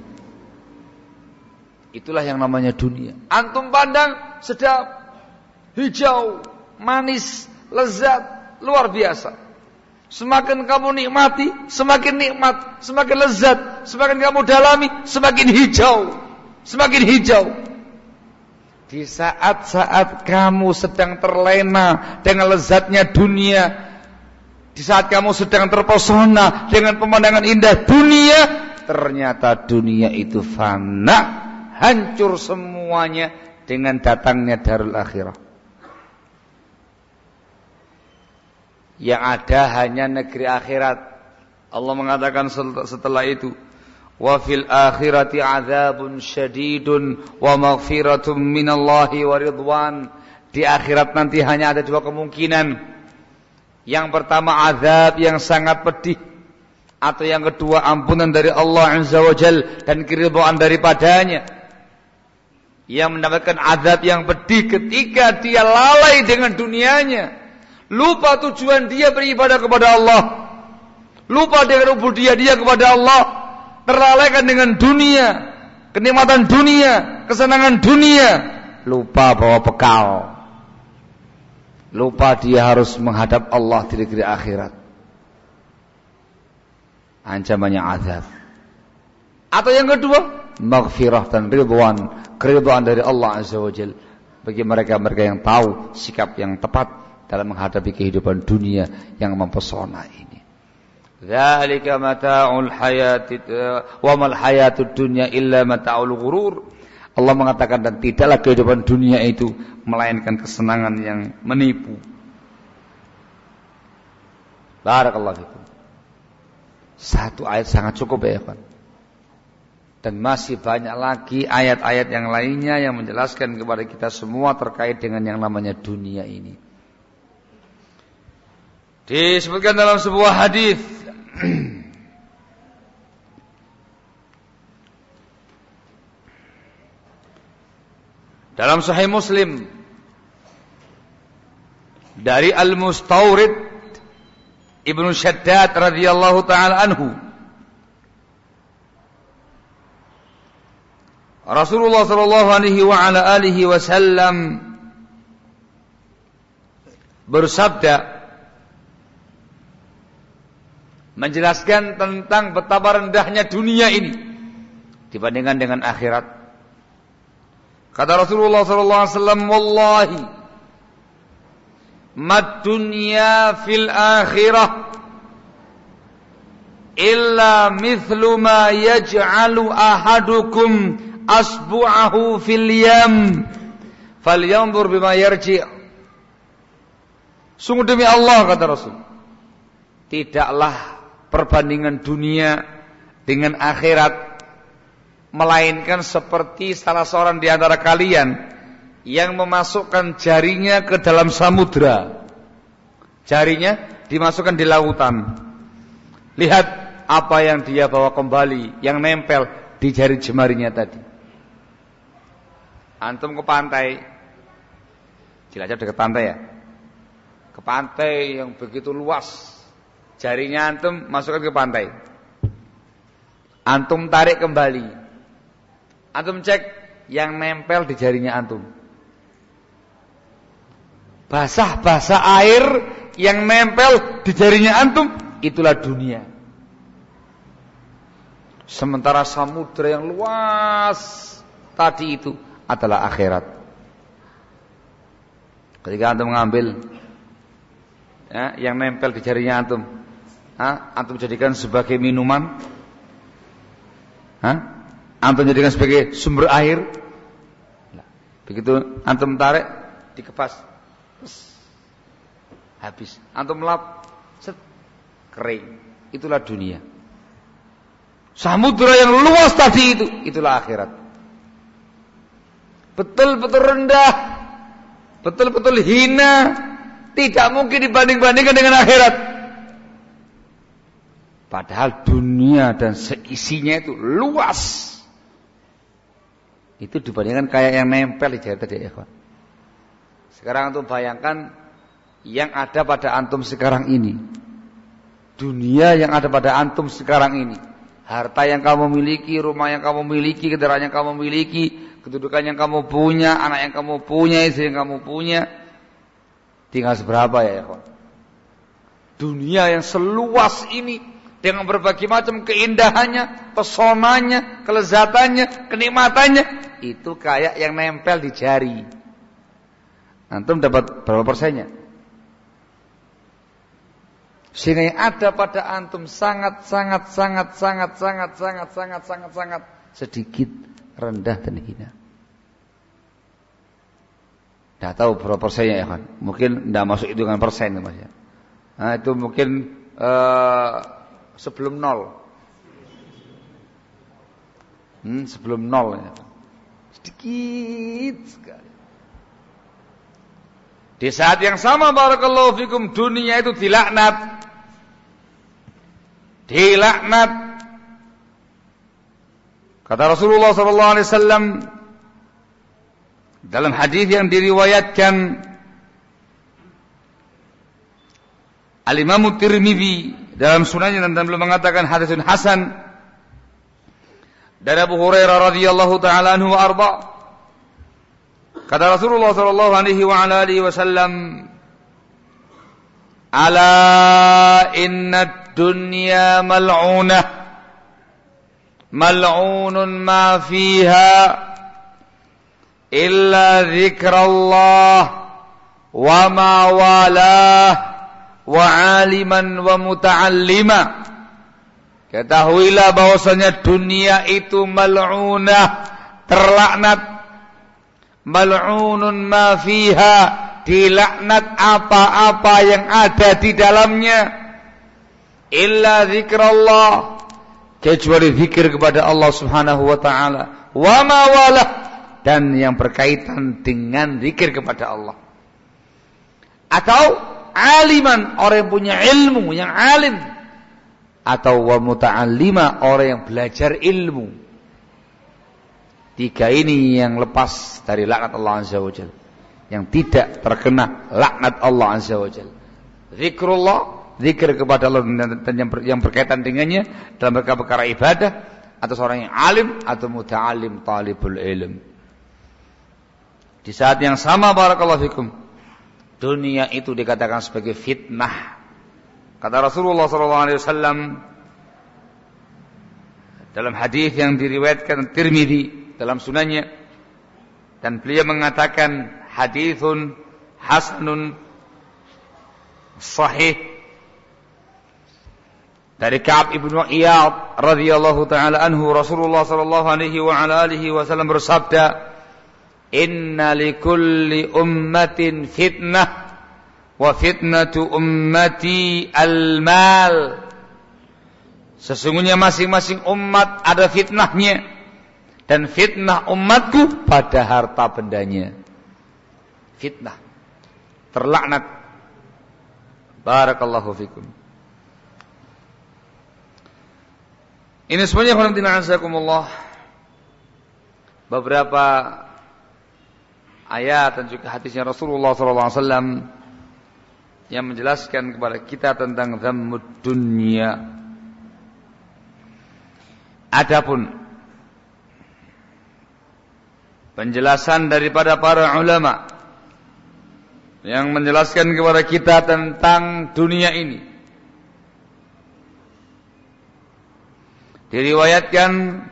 Itulah yang namanya dunia. Antum pandang sedap, hijau, manis, lezat, luar biasa. Semakin kamu nikmati, semakin nikmat, semakin lezat. Semakin kamu dalami, semakin hijau, semakin hijau. Di saat-saat kamu sedang terlena dengan lezatnya dunia, di saat kamu sedang terpesona dengan pemandangan indah dunia, ternyata dunia itu fana. Hancur semuanya dengan datangnya darul akhirah. Yang ada hanya negeri akhirat. Allah mengatakan setelah itu, wa fil akhirati adzabun syadidun wa maghfiratun minallahi wa ridwan. Di akhirat nanti hanya ada dua kemungkinan. Yang pertama azab yang sangat pedih, atau yang kedua ampunan dari Allah Azza wa Jalla dan keridhaan daripadanya. yang mendapatkan azab yang pedih ketika dia lalai dengan dunianya, lupa tujuan dia beribadah kepada Allah, lupa dengan ubudiyah dia kepada Allah, terlalaikan dengan dunia, kenikmatan dunia, kesenangan dunia, lupa bawa bekal, lupa dia harus menghadap Allah di negeri akhirat. Ancamannya azab. Atau yang kedua, maghfirah dan ridwan, keridhaan dari Allah Azza wa Jalla bagi mereka-mereka yang tahu sikap yang tepat dalam menghadapi kehidupan dunia yang mempesona ini. Dzalika mata'ul hayatid wa mal hayatud dunya illa mata'ul ghurur. Allah mengatakan, dan tidaklah kehidupan dunia itu melainkan kesenangan yang menipu. Barakallahu fikum. Satu ayat sangat cukup ya kan. Dan masih banyak lagi ayat-ayat yang lainnya yang menjelaskan kepada kita semua terkait dengan yang namanya dunia ini. Disebutkan dalam sebuah hadis dalam Sahih Muslim dari Al-Mustawrid Ibnu Shaddad radhiyallahu taala anhu, Rasulullah sallallahu alaihi wa ala alihi wasallam bersabda menjelaskan tentang betapa rendahnya dunia ini dibandingkan dengan akhirat. Kata Rasulullah sallallahu alaihi wasallam, "Wallahi mad dunya fil akhirah illa mithlu ma yaj'alu ahadukum asbu'ahu fil yam falyanzur bima yarji'." Sungguh demi Allah, kata Rasul, tidaklah perbandingan dunia dengan akhirat melainkan seperti salah seorang di antara kalian yang memasukkan jarinya ke dalam samudra. Jarinya dimasukkan di lautan. Lihat apa yang dia bawa kembali, yang nempel di jari jemarinya tadi. Antum ke pantai, Cilacap dekat pantai ya, ke pantai yang begitu luas, jarinya antum masukkan ke pantai, antum tarik kembali, antum cek yang nempel di jarinya antum, basah-basah air yang nempel di jarinya antum, itulah dunia. Sementara samudra yang luas tadi itu adalah akhirat. Ketika antum mengambil ya, yang nempel di jarinya antum, ha? Antum jadikan sebagai minuman, ha? Antum jadikan sebagai sumber air. Begitu antum tarik, dikepas, habis. Antum lap, set, kering. Itulah dunia. Samudra yang luas tadi itu, itulah akhirat. Betul-betul rendah, betul-betul hina, tidak mungkin dibanding-bandingkan dengan akhirat. Padahal dunia dan seisinya itu luas. Itu dibandingkan kayak yang nempel di jari tadi ya, kawan. Sekarang antum bayangkan yang ada pada antum sekarang ini, dunia yang ada pada antum sekarang ini, harta yang kamu miliki, rumah yang kamu miliki, kendaraan yang kamu miliki, kedudukan yang kamu punya, anak yang kamu punya, istri yang kamu punya, tinggal seberapa ya, ya kawan? Dunia yang seluas ini dengan berbagai macam keindahannya, pesonanya, kelezatannya, kenikmatannya, itu kayak yang nempel di jari. Antum dapat berapa persennya? Sehingga yang ada pada antum sangat sangat sangat sangat sangat sangat sangat sangat sangat sedikit, rendah dan hina. Tidak tahu berapa persennya ya kan? Mungkin tidak masuk hitungan persen mas ya. Nah, itu mungkin uh, sebelum nol, hmm, sebelum nol ya. Sedikit sekali. Di saat yang sama barakallahu fikum, dunia itu dilaknat. Dilaknat. Kata Rasulullah sallallahu alaihi wasallam, Dalam hadis yang diriwayatkan Al-Imam Tirmidzi dalam sunannya dan beliau mengatakan hadisun hasan dari Abu Hurairah radhiyallahu taala anhu wa arda. Kata Rasulullah sallallahu alaihi wa ala alihi wasallam, "Ala inna dunya mal'unah, mal'unun ma fiha illa dzikrullah wa ma walah wa aliman wa muta'allima." Ketahuilah bahwasanya dunia itu mal'unah, terlaknat. Mal'unun ma fiha, dilaknat apa-apa yang ada di dalamnya. Illa zikrullah, kecuali zikir kepada Allah Subhanahu wa taala. Wa ma walah, dan yang berkaitan dengan zikir kepada Allah. Atau aliman, orang yang punya ilmu, yang alim. Atau wa muta'allima, orang yang belajar ilmu. Tiga ini yang lepas dari laknat Allah Azza wa Jalla, yang tidak terkena laknat Allah Azza wa Jalla. Zikrullah, zikir kepada Allah dan yang berkaitan dengannya dalam perkara ibadah, atau seorang yang alim atau muta'allim, talibul ilm. Di saat yang sama, barakallahu fikum, dunia itu dikatakan sebagai fitnah. Kata Rasulullah sallallahu alaihi wasallam dalam hadis yang diriwayatkan Tirmidzi dalam sunannya, dan beliau mengatakan hadithun hasanun sahih dari Ka'ab ibnu Iyad radhiyallahu taala anhu, Rasulullah sallallahu alaihi wa ala alihi wasallam bersabda, "Inna likulli ummatin fitnah wa fitnatu ummati al-mal." Sesungguhnya masing-masing umat ada fitnahnya, dan fitnah umatku pada harta bendanya. Fitnah, terlaknat. Barakallahu fikum. Ini semuanya khonamtina azakumullah, beberapa ayat dan juga hadisnya Rasulullah sallallahu alaihi wasallam yang menjelaskan kepada kita tentang dhammud dunya. Adapun penjelasan daripada para ulama yang menjelaskan kepada kita tentang dunia ini, diriwayatkan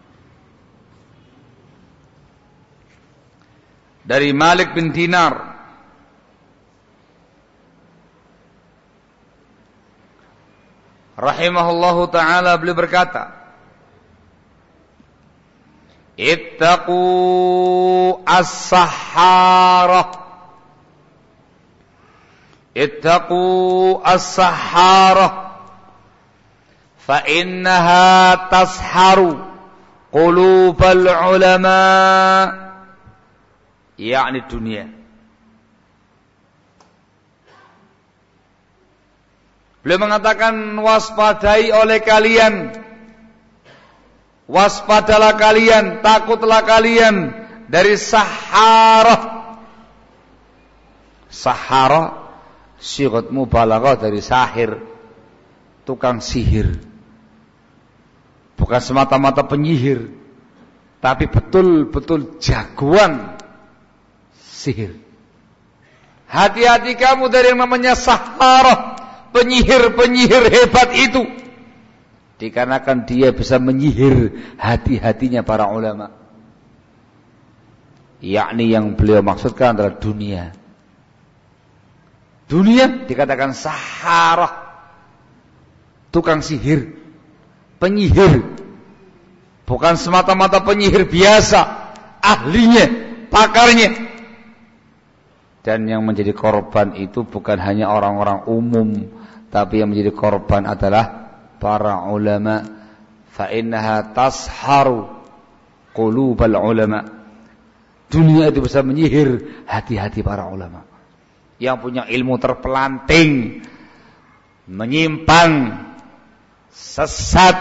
dari Malik bin Dinar rahimahullahu ta'ala, beliau berkata, "Ittaqu as-sahara, ittaqu as-sahara, fa innaha tasharu qulubal ulama." Yakni dunia. Beliau mengatakan, waspadai oleh kalian, waspadalah kalian, takutlah kalian dari sahara. Sahara sighat mubalaghah dari sahir, tukang sihir. Bukan semata-mata penyihir, tapi betul-betul jagoan sihir. Hati-hati kamu dari yang namanya sahara, penyihir-penyihir hebat itu. Dikarenakan dia bisa menyihir hati-hatinya para ulama. Yakni yang beliau maksudkan adalah dunia. Dunia dikatakan sahara, tukang sihir, penyihir. Bukan semata-mata penyihir biasa, ahlinya, pakarnya. Dan yang menjadi korban itu bukan hanya orang-orang umum, tapi yang menjadi korban adalah para ulama. Fa innaha tasharu qulubal ulama. Dunia itu bisa menyihir hati-hati para ulama yang punya ilmu terpelanting, menyimpang, sesat,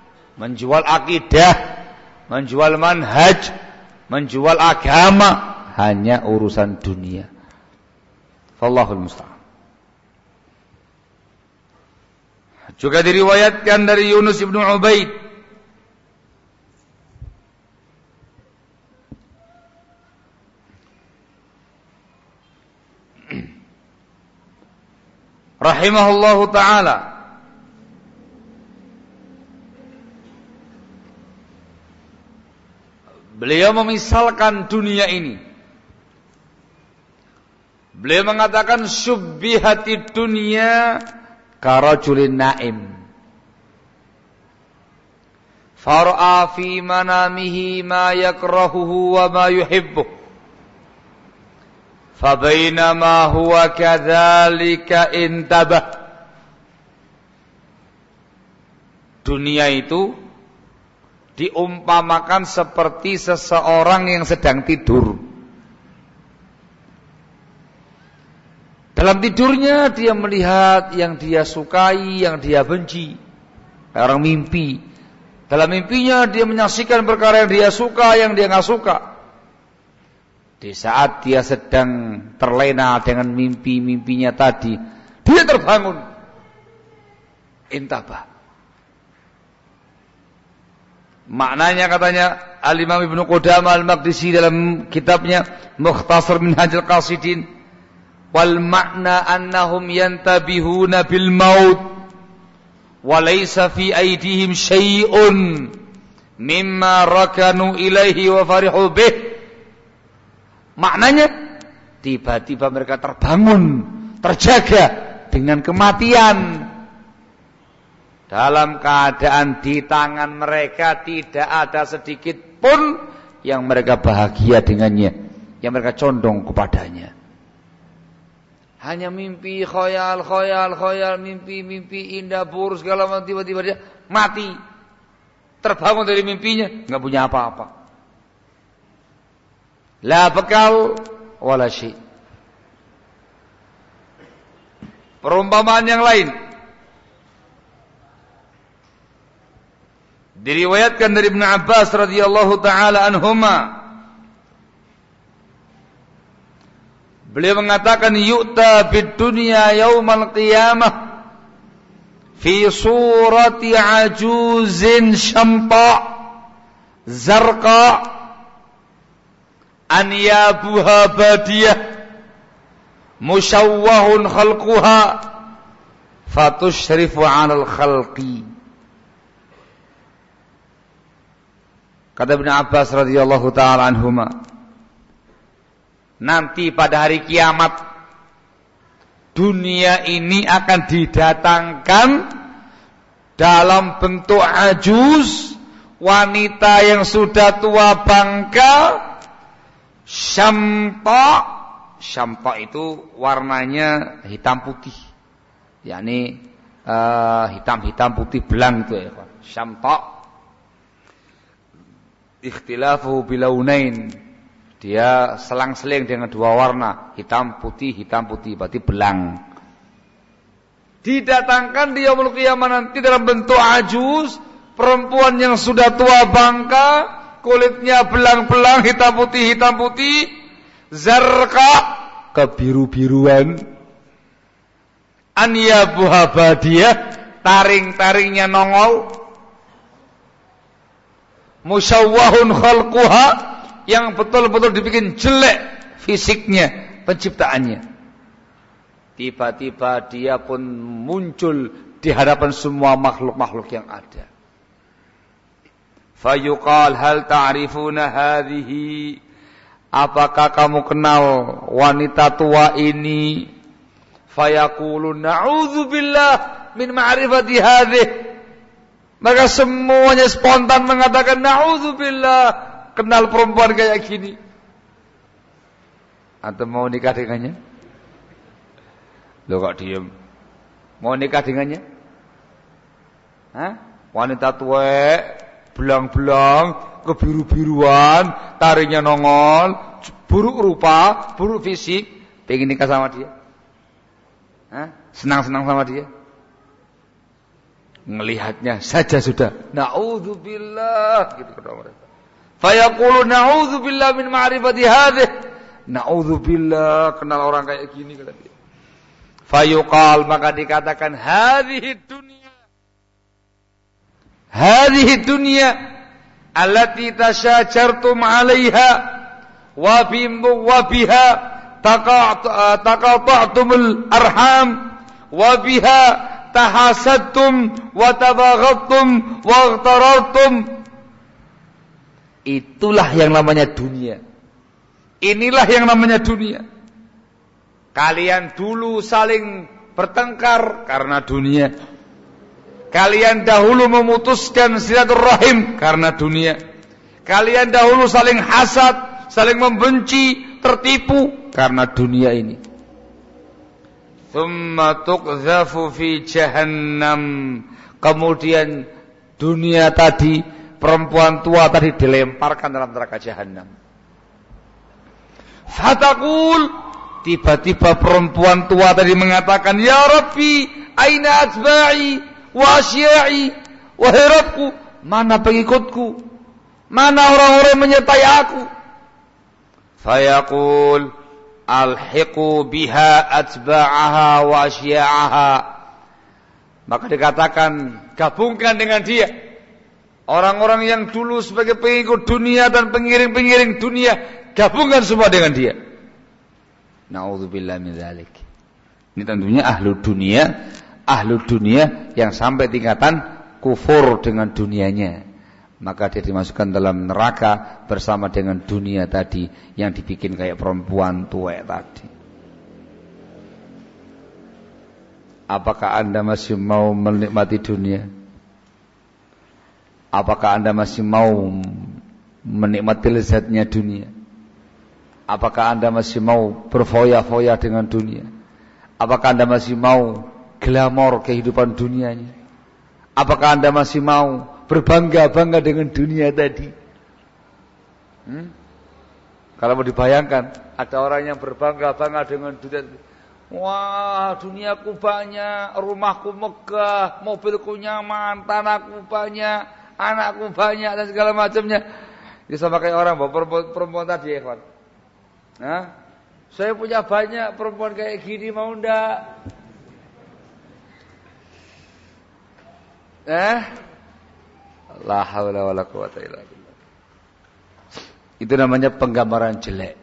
menjual akidah, menjual manhaj, menjual agama. hanya urusan dunia. Wallahul musta'an. Juga diriwayatkan dari Yunus ibnu Ubaid rahimahullahu ta'ala, beliau memisalkan dunia ini. Beliau mengatakan syubbihatid dunya karajulin naim far'a fi manamihi ma yakrahuhu wa ma yuhibbu fabainama huwa kadzalika intabah. Dunia itu diumpamakan seperti seseorang yang sedang tidur. Dalam tidurnya dia melihat yang dia sukai, yang dia benci. Orang mimpi. Dalam mimpinya dia menyaksikan perkara yang dia suka, yang dia nggak suka. Di saat dia sedang terlena dengan mimpi-mimpinya tadi, dia terbangun. Intabah. Maknanya katanya Al-Imam Ibnu Qudamah Al-Maqdisi dalam kitabnya Mukhtasar Minhajul Qasidin, wal makna annahum yantabihuna bil maut wa laysa fi aydihim syai'un mimma rakanu ilaihi wa farihu bih. Maknanya tiba-tiba mereka terbangun, terjaga dengan kematian. Dalam keadaan di tangan mereka tidak ada sedikit pun yang mereka bahagia dengannya, yang mereka condong kepadanya. Hanya mimpi, khoyal, khoyal, khoyal, mimpi, mimpi indah, buruk, segala macam, tiba-tiba dia mati. Terbangun dari mimpinya, enggak punya apa-apa. La bekal wala syai'. Perumpamaan yang lain diriwayatkan dari Ibnu Abbas radhiyallahu taala anhuma. Beliau mengatakan yu'ta bid dunya yaumal qiyamah fi surati ajuzin syamta zarqa anyabuha badiyah musyawwahun khalquha fatushrifu 'alal khalqi. Kata Ibnu Abbas radhiyallahu taala anhuma, nanti pada hari kiamat dunia ini akan didatangkan dalam bentuk ajuz, wanita yang sudah tua bangka, syampa. Syampa itu warnanya hitam putih, yakni uh, hitam-hitam putih belang itu ya, syampa. Ikhtilafu bilaunain, dia selang-seling dengan dua warna, hitam putih, hitam putih, berarti belang. Didatangkan di yaumul qiyamah nanti dalam bentuk ajuz, perempuan yang sudah tua bangka, kulitnya belang-belang, hitam putih, hitam putih, zarqa, kebiru-biruan, anyabuha badiyah, taring-taringnya nongol, musyawwahun khalquha, yang betul-betul dibikin jelek fisiknya, penciptaannya. Tiba-tiba dia pun muncul di hadapan semua makhluk-makhluk yang ada. Fayuqal hal ta'rifuna hadhihi, apakah kamu kenal wanita tua ini? Fayaqulu na'udzubillah min ma'rifati hadhihi. Maka semuanya spontan mengatakan na'udzubillah, kenal perempuan kayak gini. Atau mau nikah dengannya? Loh kok diem? Mau nikah dengannya? Hah? Wanita tua, belang-belang, kebiru-biruan, taringnya nongol, buruk rupa, buruk fisik, pengen nikah sama dia? Hah? Senang-senang sama dia? Melihatnya saja sudah na'udzubillah gitu kata mereka. Fayaqulu na'udzubillah min ma'rifati hadhihi, Na'udzubillah, kenal orang kayak gini kata dia. Fayuqal, maka dikatakan hadhihi dunya. Hadhihi dunya allati tasyajartum 'alaiha wa bimbu wa biha taqata'tumul arham wa biha tahasadtum wa tabaghattum wa ightarartum. Itulah yang namanya dunia. Inilah yang namanya dunia. Kalian dulu saling bertengkar karena dunia. Kalian dahulu memutuskan silaturahim karena dunia. Kalian dahulu saling hasad, saling membenci, tertipu karena dunia ini. Thumma tuqdhafu fi jahannam. Kemudian dunia tadi, perempuan tua tadi dilemparkan dalam neraka jahannam. Fataqul, tiba-tiba perempuan tua tadi mengatakan, ya Rabbi, aina atba'i wa asya'i, wahai Rabbku, mana pengikutku, mana orang-orang menyertai aku. Fayaqul alhiqu biha atba'aha wa asya'aha. Maka dikatakan, gabungkan dengan dia orang-orang yang dulu sebagai pengikut dunia dan pengiring-pengiring dunia, gabungkan semua dengan dia. Na'udzubillah min dzalik. Ini tentunya ahlu dunia, ahlu dunia yang sampai tingkatan kufur dengan dunianya. Maka dia dimasukkan dalam neraka bersama dengan dunia tadi yang dibikin kayak perempuan tua tadi. Apakah Anda masih mau menikmati dunia? Apakah Anda masih mau menikmati lezatnya dunia? Apakah Anda masih mau berfoya-foya dengan dunia? Apakah Anda masih mau glamor kehidupan dunianya? Apakah Anda masih mau berbangga-bangga dengan dunia tadi? Hmm? Kalau mau dibayangkan, ada orang yang berbangga-bangga dengan dunia. Wah, duniaku banyak, rumahku megah, mobilku nyaman, tanahku banyak, anakku banyak dan segala macamnya. Dia sama kayak orang bawa perempuan, perempuan tadi ya kawan. Nah, saya punya banyak perempuan kayak gini, mau ndak? Eh? La haula wala quwata illa billah. Itu namanya penggambaran jelek.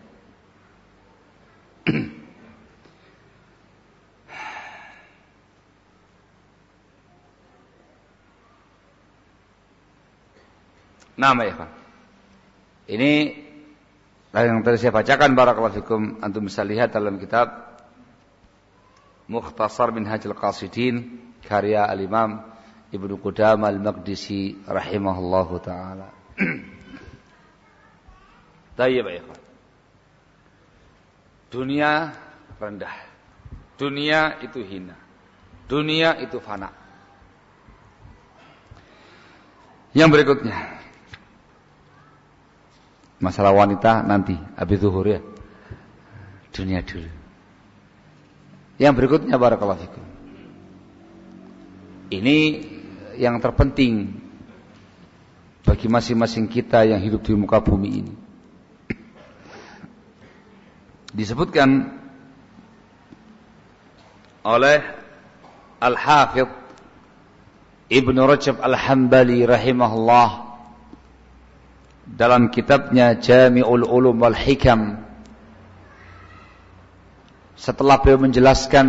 Nama ya, Pak. Ini yang tadi saya bacakan, barakallahu fikum, antum bisa lihat dalam kitab Mukhtasar Minhajul Qasidin karya al-Imam Ibnu Qudamah al-Maqdisi rahimahullahu taala. Tayyib ya. Dunia rendah. Dunia itu hina. Dunia itu fana. Yang berikutnya, masalah wanita nanti habis zuhur ya. Dunia dulu. Yang berikutnya barakallahu fikum. Ini yang terpenting bagi masing-masing kita yang hidup di muka bumi ini. Disebutkan oleh Al-Hafidh Ibnu Rajab Al-Hambali rahimahullah dalam kitabnya Jami'ul Ulum wal Hikam, setelah beliau menjelaskan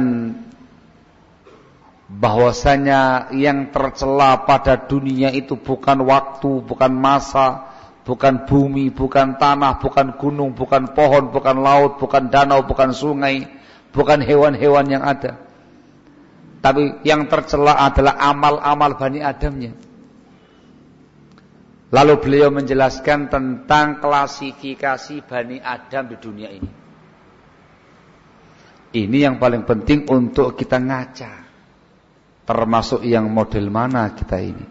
bahwasanya yang tercela pada dunia itu bukan waktu, bukan masa, bukan bumi, bukan tanah, bukan gunung, bukan pohon, bukan laut, bukan danau, bukan sungai, bukan hewan-hewan yang ada. Tapi yang tercela adalah amal-amal Bani Adamnya. Lalu beliau menjelaskan tentang klasifikasi Bani Adam di dunia ini. Ini yang paling penting untuk kita ngaca. Termasuk yang model mana kita ini.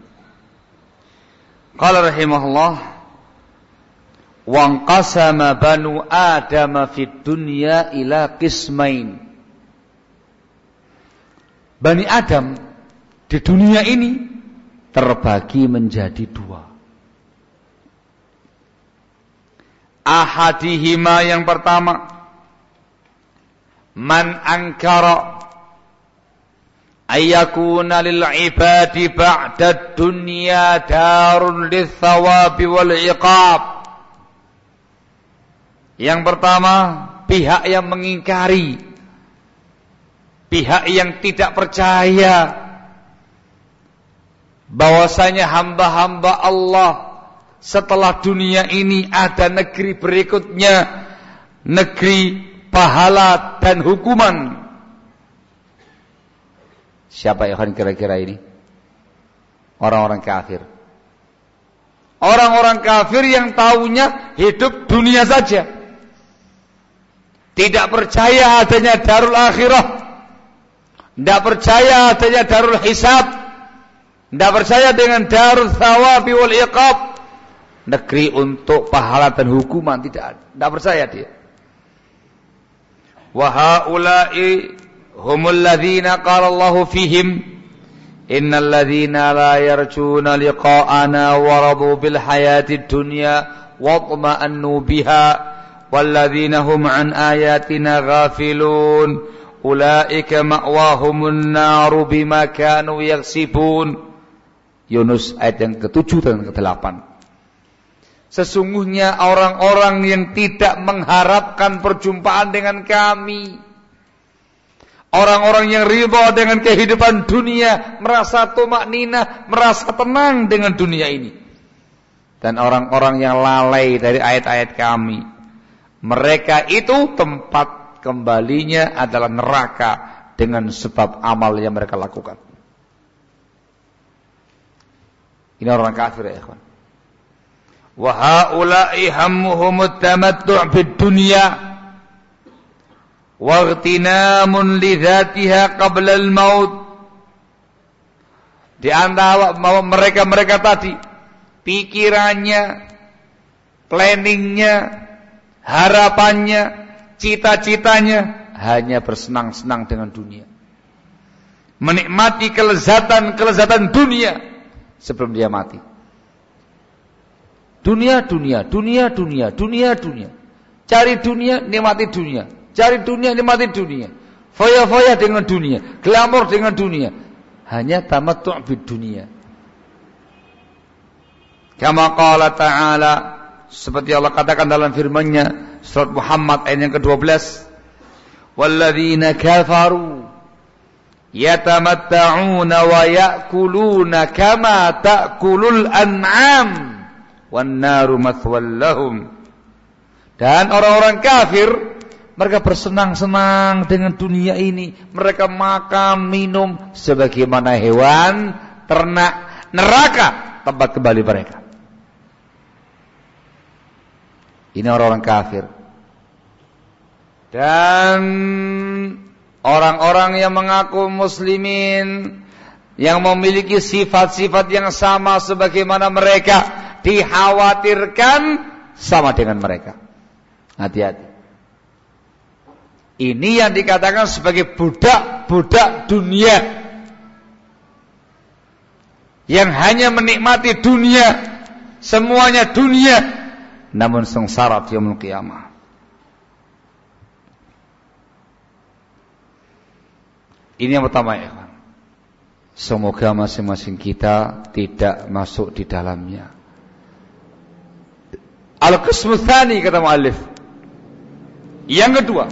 Qala rahimahullah, wanqasama banu Adam fid dunya ila qismain. Bani Adam di dunia ini terbagi menjadi dua. Ahadihima, yang pertama, man angkara ayyakuna lil ibadi ba'da dunya darun lithawabi wal iqab. Yang pertama, pihak yang mengingkari, pihak yang tidak percaya bahwasanya hamba-hamba Allah setelah dunia ini ada negeri berikutnya, negeri pahala dan hukuman. Siapa yang kira-kira ini? Orang-orang kafir. Orang-orang kafir yang tahunya hidup dunia saja, tidak percaya adanya darul akhirah, tidak percaya adanya darul hisab, tidak percaya dengan darul thawabi wal iqab, negeri untuk pahala dan hukuman. Tidak, tidak percaya dia. Wa haula'i humul ladzina qala Allahu fihim innal ladzina la yarjuna liqa'ana wa radu bil hayatid dunya wa tma'annu biha wal ladzina hum an ayatina ghafilun ulaika ma'wahumun naru bima kanu yaksibun. Yunus ayat yang ketujuh dan kedelapan. Sesungguhnya orang-orang yang tidak mengharapkan perjumpaan dengan kami, orang-orang yang ridha dengan kehidupan dunia, merasa tumakninah, merasa tenang dengan dunia ini, dan orang-orang yang lalai dari ayat-ayat kami, mereka itu tempat kembalinya adalah neraka dengan sebab amal yang mereka lakukan. Ini orang kafir ya ikhwan. Wa haula'i hammuhumut tamattu' bid dunya wa ightinamun li dzatiha qabla al maut. Di antara mereka-mereka tadi, pikirannya, planningnya, harapannya, cita-citanya hanya bersenang-senang dengan dunia, menikmati kelezatan-kelezatan dunia sebelum dia mati. Dunia, dunia, dunia, dunia, dunia, dunia. Cari dunia, nikmati dunia. Cari dunia, nikmati dunia. Foya-foya dengan dunia, glamor dengan dunia. Hanya tamattu' bid dunia. Kama qala ta'ala, seperti Allah katakan dalam firman-Nya surat Muhammad ayat yang kedua belas, walladzina kafaru yatamatta'una wa ya'kuluna kama ta'kulul an'am wan naru mathwal lahum. Dan orang-orang kafir, mereka bersenang-senang dengan dunia ini, mereka makan, minum sebagaimana hewan ternak. Neraka tempat kembali mereka. Ini orang-orang kafir. Dan orang-orang yang mengaku muslimin, yang memiliki sifat-sifat yang sama sebagaimana mereka, dikhawatirkan sama dengan mereka. Hati-hati. Ini yang dikatakan sebagai budak-budak dunia, yang hanya menikmati dunia, semuanya dunia, namun sengsara di yaumul qiyamah. Ini yang pertama ya. Semoga masing-masing kita tidak masuk di dalamnya. Al-qismu tsani, kata muallif. Yang kedua,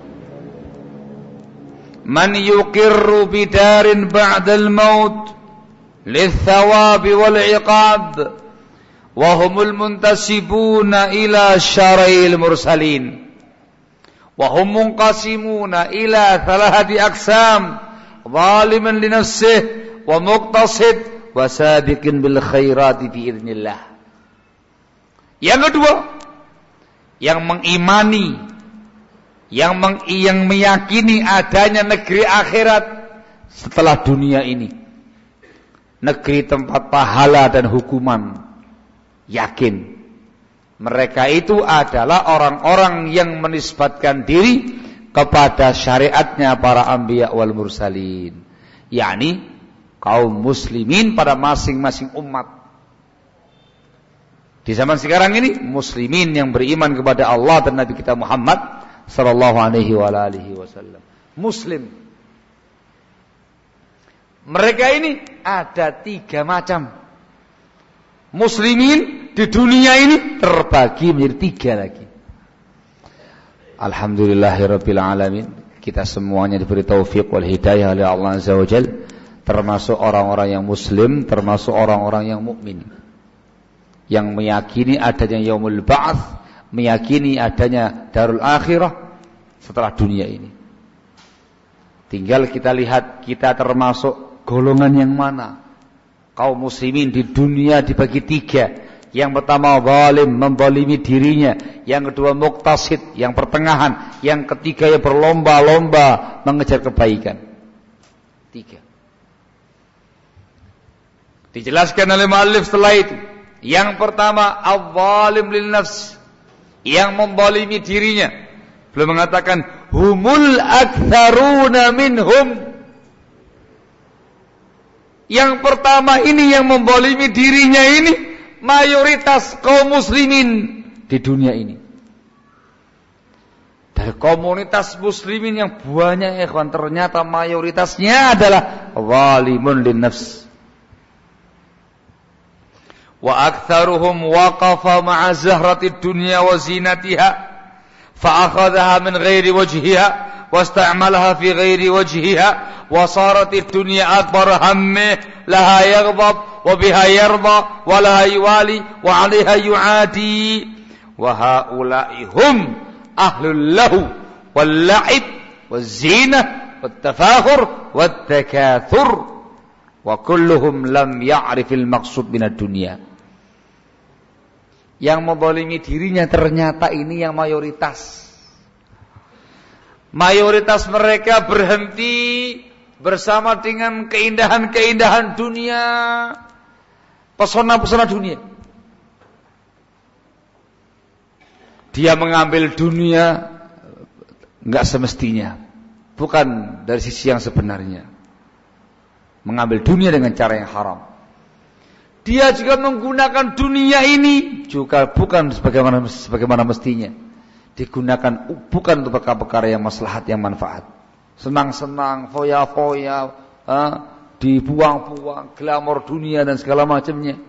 man yuqirru bidarin ba'dal maut lithawabi wal iqab wa humul muntasibuna ila syara'il mursalin wa hum munqasimuna ila thalathati aqsam, zaliman li nafsihi wa muqtasid wa sabiqin bil khairati bi idznillah. Yang kedua, yang mengimani, yang meng, yang meyakini adanya negeri akhirat setelah dunia ini, negeri tempat pahala dan hukuman, yakin mereka itu adalah orang-orang yang menisbatkan diri kepada syariatnya para anbiya wal mursalin, yakni kaum muslimin pada masing-masing umat. Di zaman sekarang ini muslimin yang beriman kepada Allah dan Nabi kita Muhammad sallallahu alaihi wa alihi wasallam. Muslim. Mereka ini ada tiga macam. Muslimin di dunia ini terbagi menjadi tiga lagi. Alhamdulillahirabbil alamin. Kita semuanya diberi taufik wal hidayah oleh Allah Azza wa Jalla, termasuk orang-orang yang muslim, termasuk orang-orang yang mukmin, yang meyakini adanya yaumul ba'ats, meyakini adanya darul akhirah setelah dunia ini. Tinggal kita lihat kita termasuk golongan yang mana. Kaum muslimin di dunia dibagi tiga. Yang pertama zalim, membalimi dirinya. Yang kedua muqtasid, yang pertengahan. Yang ketiga yang berlomba-lomba mengejar kebaikan. Tiga. Dijelaskan oleh muallif setelah itu. Yang pertama al-zalim lil nafs, yang membalimi dirinya. Belum mengatakan humul aktsaruna minhum. Yang pertama ini yang membalimi dirinya ini mayoritas kaum muslimin di dunia ini. Dari komunitas muslimin yang banyak ikhwan, ternyata mayoritasnya adalah zalimun lin nafs. Wa aktsaruhum waqafa ma'a zahratid dunya wa zinatiha fa akhadhaha min ghairi wajhiha واستعملها في غير وجهها وصارت الدنيا أكبر همه لها يغضب وبها يرضى ولها يوالي وعليها يعادي وهؤلاء هم أهل اللهو واللعب والزينة والتفاخر والتكاثر وكلهم لم يعرف المقصود من الدنيا. Yang menzalimi dirinya ternyata ini yang mayoritas. Mayoritas mereka berhenti bersama dengan keindahan-keindahan dunia, pesona-pesona dunia. Dia mengambil dunia enggak semestinya, bukan dari sisi yang sebenarnya. Mengambil dunia dengan cara yang haram. Dia juga menggunakan dunia ini juga bukan sebagaimana sebagaimana mestinya. Digunakan bukan untuk perkara-perkara yang maslahat, yang manfaat. Senang-senang, foya-foya, eh, dibuang-buang, glamor dunia dan segala macamnya.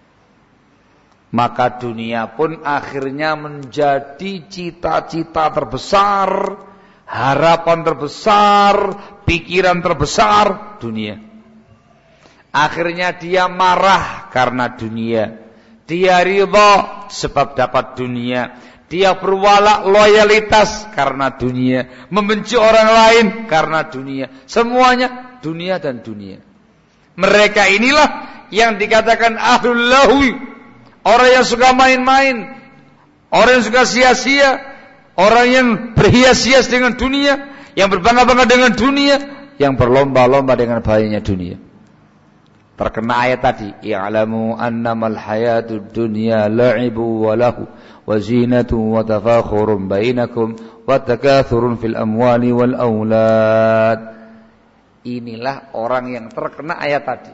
Maka dunia pun akhirnya menjadi cita-cita terbesar, harapan terbesar, pikiran terbesar dunia. Akhirnya dia marah karena dunia. Dia ridha sebab dapat dunia. Dia berwala loyalitas karena dunia, membenci orang lain karena dunia. Semuanya dunia dan dunia. Mereka inilah yang dikatakan ahlul lahwi, orang yang suka main-main, orang yang suka sia-sia, orang yang berhias-hias dengan dunia, yang berbangga-bangga dengan dunia, yang berlomba-lomba dengan bahayanya dunia. Terkena ayat tadi, i'lamu annamal hayatud dunya la'ibu wa lahu wa zinatun wa tafakhurun bainakum wa takathurun fil amwali wal aulad. Inilah orang yang terkena ayat tadi.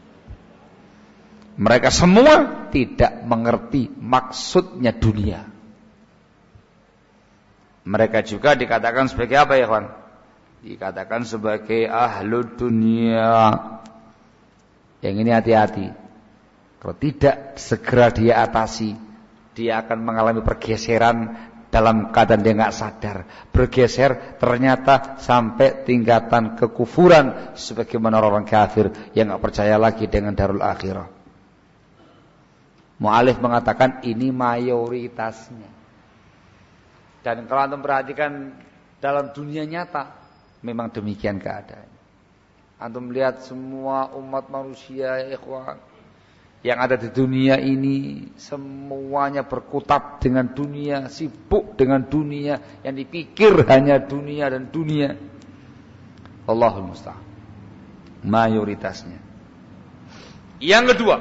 Mereka semua tidak mengerti maksudnya dunia. Mereka juga dikatakan sebagai apa ya kawan? Dikatakan sebagai ahlud dunia. Yang ini hati-hati. Kalau tidak segera dia atasi, dia akan mengalami pergeseran dalam keadaan dia nggak sadar. Bergeser ternyata sampai tingkatan kekufuran sebagaimana orang kafir yang nggak percaya lagi dengan darul akhirah. Mu'alif mengatakan ini mayoritasnya. Dan kalau antum perhatikan dalam dunia nyata, memang demikian keadaan. Antum melihat semua umat manusia, ikhwan, yang ada di dunia ini, semuanya berkutat dengan dunia, sibuk dengan dunia, yang dipikir hanya dunia dan dunia. Allahul musta'an. Mayoritasnya. Yang kedua,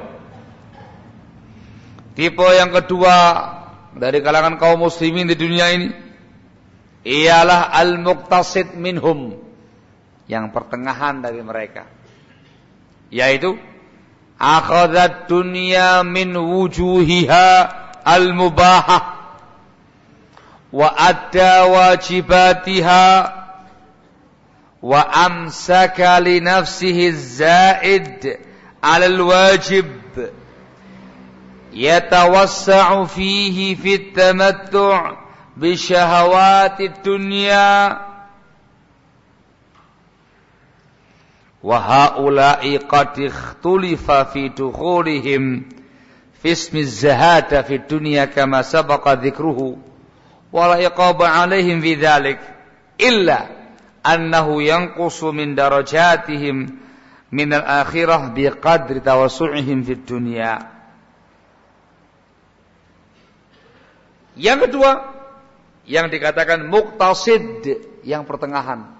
tipe yang kedua dari kalangan kaum muslimin di dunia ini ialah al-muqtasid minhum, yang pertengahan dari mereka, yaitu akhadhat dunya min wujuhiha al-mubahah wa adda wajibatiha wa amsaka li nafsihi az-zaid 'ala al-wajib yatawassa'u fihi fi at-tamattu' bi syahawati dunya wa haula'i qad ikhtulifa fi dukhulihim fi ismi az-zahada fi dunya kama sabaqa dhikruhu wa la iqaba 'alaihim fi dhalik illa annahu yanqusu min darajatihim min al-akhirah biqadri tawassu'ihim fi dunya. Yang kedua, yang dikatakan muqtasid, yang pertengahan,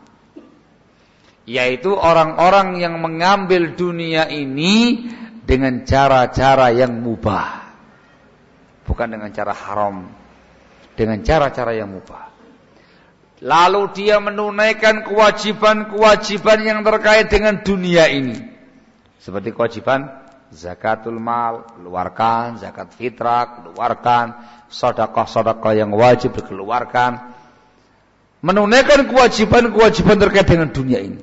yaitu orang-orang yang mengambil dunia ini dengan cara-cara yang mubah, bukan dengan cara haram, dengan cara-cara yang mubah. Lalu dia menunaikan kewajiban-kewajiban yang terkait dengan dunia ini, seperti kewajiban zakatul mal, keluarkan, zakat fitrah, keluarkan, sedekah-sedekah yang wajib dikeluarkan, menunaikan kewajiban-kewajiban terkait dengan dunia ini.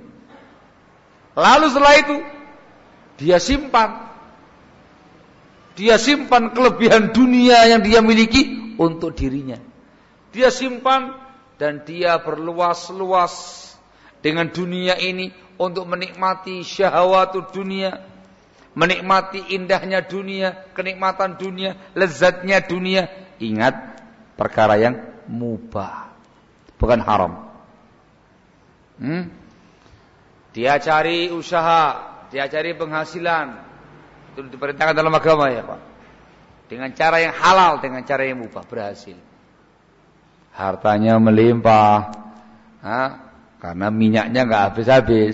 Lalu setelah itu dia simpan, dia simpan kelebihan dunia yang dia miliki untuk dirinya. Dia simpan dan dia berluas-luas dengan dunia ini untuk menikmati syahwatud dunia, menikmati indahnya dunia, kenikmatan dunia, lezatnya dunia. Ingat, perkara yang mubah, bukan haram. Hmm? Dia cari usaha, dia cari penghasilan, itu diperintahkan dalam agama ya Pak. Dengan cara yang halal, dengan cara yang mubah, berhasil. Hartanya melimpah, ha? Karena minyaknya nggak habis-habis.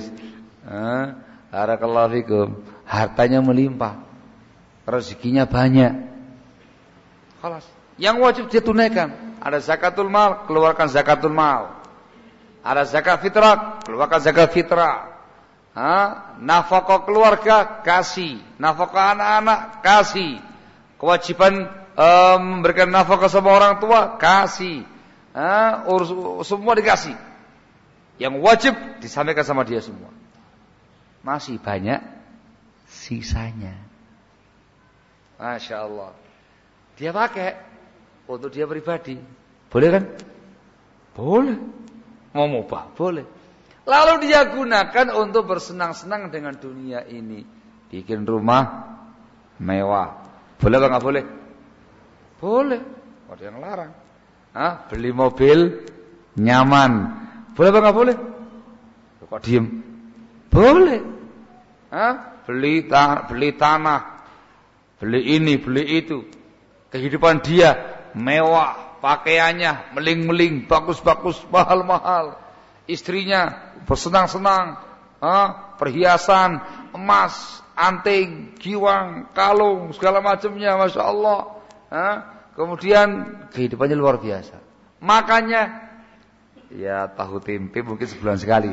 Barakallahu fikum. Hartanya melimpah, rezekinya banyak. Khalas. Yang wajib dia tunaikan, ada zakatul mal, keluarkan zakatul mal. Ada zakat fitrah, keluarkan zakat fitrah. Ha? Nafkah keluarga kasih, nafkah anak-anak kasih. Kewajiban um, memberikan nafkah sama orang tua kasih. Ha? Urus, semua dikasih. Yang wajib disampaikan sama dia semua. Masih banyak sisanya. Masya Allah. Dia pakai untuk dia pribadi. Boleh kan? Boleh. Mau mubah? Boleh. Lalu dia gunakan untuk bersenang-senang dengan dunia ini. Bikin rumah mewah. Boleh apa nggak boleh? Boleh. Ada yang larang. Hah? Beli mobil nyaman. Boleh apa nggak boleh? Kok diem? Boleh. Hah? Beli tanah, beli tanah, beli ini, beli itu. Kehidupan dia mewah, pakaiannya meling-meling, bagus-bagus, mahal-mahal. Istrinya bersenang-senang, ah, perhiasan, emas, anting, giwang, kalung, segala macamnya, masya Allah. Ah, kemudian kehidupannya luar biasa. Makannya, ya tahu tempe mungkin sebulan sekali.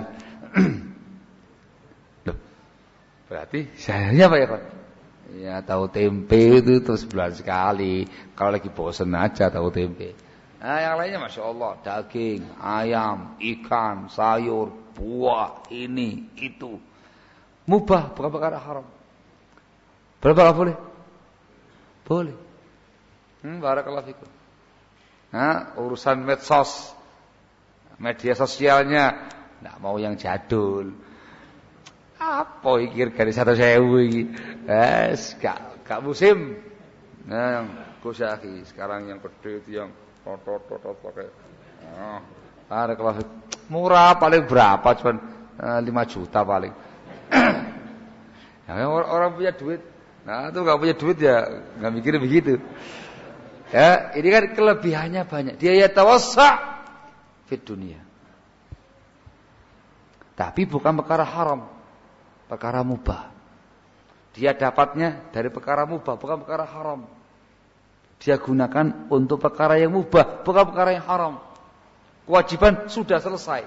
Berarti sayangnya apa ya Pak? Ya tahu tempe itu terus sebulan sekali. Kalau lagi bosan aja tahu tempe. Nah yang lainnya masya Allah, daging, ayam, ikan, sayur, buah, ini, itu. Mubah, bukan perkara haram. Berapa boleh? Boleh. Hmm, barakallahu fikum. Nah, urusan medsos, media sosialnya, nggak mau yang jadul. Apa ikir garis satu sewu iki? Es, gak gak musim. Nah, Kusaki sekarang yang gede itu yang tot-tot-tot pakai. Nah, ada kelas murah paling berapa? Cuman uh, lima juta paling. Ya, orang, orang punya duit. Nah, itu enggak punya duit ya enggak mikir begitu. Ya, ini kan kelebihannya banyak. Dia ya tawassa' fit dunia. Tapi bukan perkara haram. Perkara mubah. Dia dapatnya dari perkara mubah, bukan perkara haram. Dia gunakan untuk perkara yang mubah, bukan perkara yang haram. Kewajiban sudah selesai.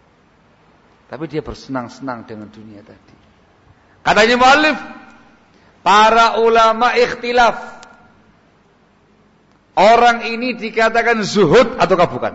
Tapi dia bersenang-senang dengan dunia tadi. Katanya mu'allif, Para ulama ikhtilaf. Orang ini dikatakan zuhud ataukah bukan?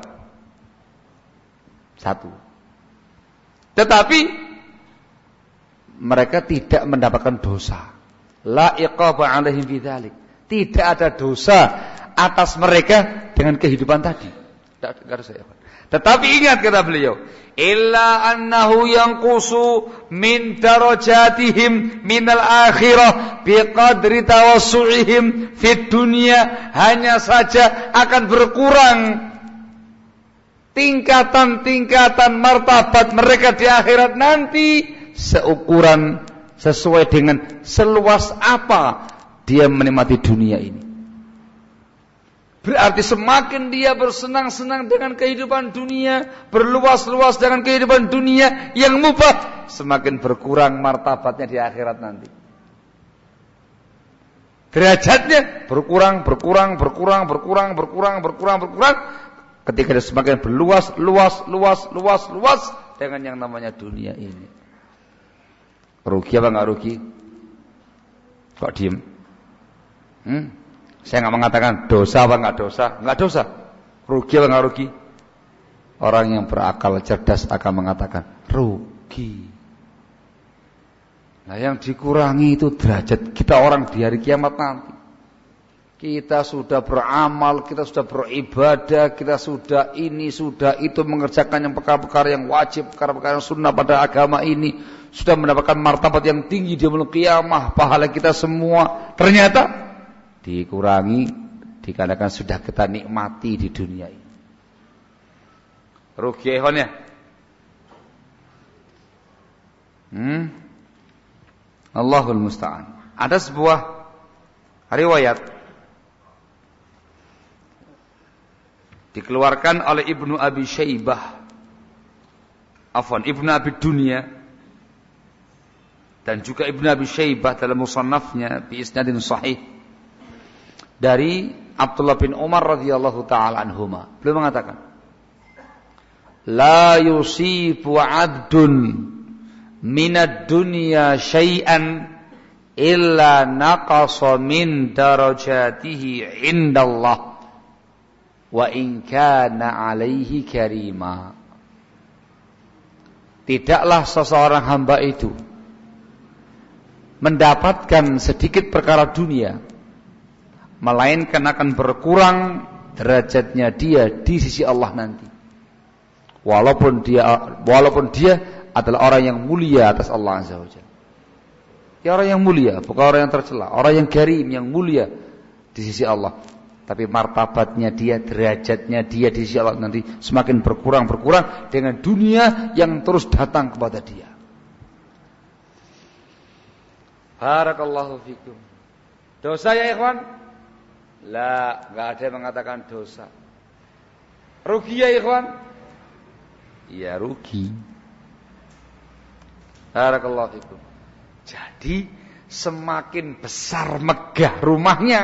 Satu. Tetapi mereka tidak mendapatkan dosa. La iqaba 'alaihim bidzalik. Tidak ada dosa atas mereka dengan kehidupan tadi. Tidak ada saya. Tetapi ingat kata beliau, illa annahu yanqusu min darajatihim minal akhirah biqadri tawassu'ihim fid dunya, hanya saja akan berkurang tingkatan-tingkatan martabat mereka di akhirat nanti seukuran sesuai dengan seluas apa dia menikmati dunia ini. Berarti semakin dia bersenang-senang dengan kehidupan dunia, berluas-luas dengan kehidupan dunia yang mubah, semakin berkurang martabatnya di akhirat nanti. Derajatnya berkurang, berkurang, berkurang, berkurang, berkurang, berkurang, berkurang. Ketika dia semakin berluas, luas, luas, luas, luas dengan yang namanya dunia ini. Rugi apa enggak rugi? Kok diem? Hmm? Saya enggak mengatakan dosa apa enggak dosa, enggak dosa. Rugi apa enggak rugi? Orang yang berakal cerdas akan mengatakan rugi. Nah, yang dikurangi itu derajat kita orang di hari kiamat nanti. Kita sudah beramal, kita sudah beribadah, kita sudah ini, sudah itu, mengerjakan yang perkara-perkara yang wajib, perkara-perkara yang sunnah pada agama ini, sudah mendapatkan martabat yang tinggi di yaumul qiyamah, pahala kita semua. Ternyata dikurangi dikarenakan sudah kita nikmati di dunia ini. Rugi ikhwan ya? Hmm? Allahul musta'an. Ada sebuah riwayat dikeluarkan oleh Ibnu Abi Syaibah, afwan Ibnu Abi Dunya, dan juga Ibnu Abi Syaibah dalam musannafnya bi isnadin sahih dari Abdullah bin Umar radhiyallahu taala anhuma. Beliau mengatakan, la yusibu 'abdun minad dunya syai'an illa naqasa min darajatihi indallah wa in kana 'alaihi karima. Tidaklah seseorang hamba itu mendapatkan sedikit perkara dunia melainkan akan berkurang derajatnya dia di sisi Allah nanti. Walaupun dia walaupun dia adalah orang yang mulia atas Allah Azza wa Jalla. Dia orang yang mulia, bukan orang yang tercela, orang yang karim, yang mulia di sisi Allah. Tapi martabatnya dia, derajatnya dia di sisi Allah nanti semakin berkurang-berkurang dengan dunia yang terus datang kepada dia. Barakallahu fikum. Dosa ya ikhwan? La, enggak ada yang mengatakan dosa. Rugi ya ikhwan? Ya rugi. Barakallahu fikum. Jadi semakin besar megah rumahnya,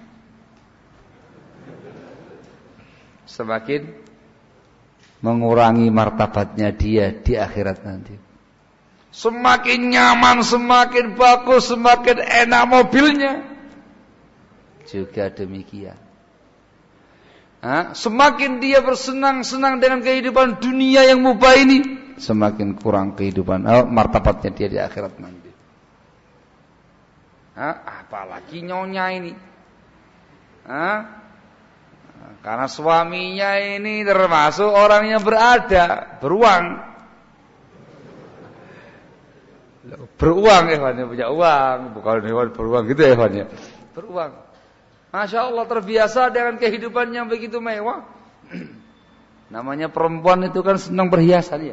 semakin mengurangi martabatnya dia di akhirat nanti. Semakin nyaman, semakin bagus, semakin enak mobilnya, juga demikian. Ha? Semakin dia bersenang-senang dengan kehidupan dunia yang mubah ini, semakin kurang kehidupan oh, martabatnya dia di akhirat nanti. Ha? Apalagi nyonya ini. Ha? Karena suaminya ini termasuk orang yang berada, beruang. Beruang ya, punya uang, bukan hewan beruang gitu ya, ya. Beruang. Masya Allah, terbiasa dengan kehidupan yang begitu mewah. Namanya perempuan itu kan senang berhiasan ya.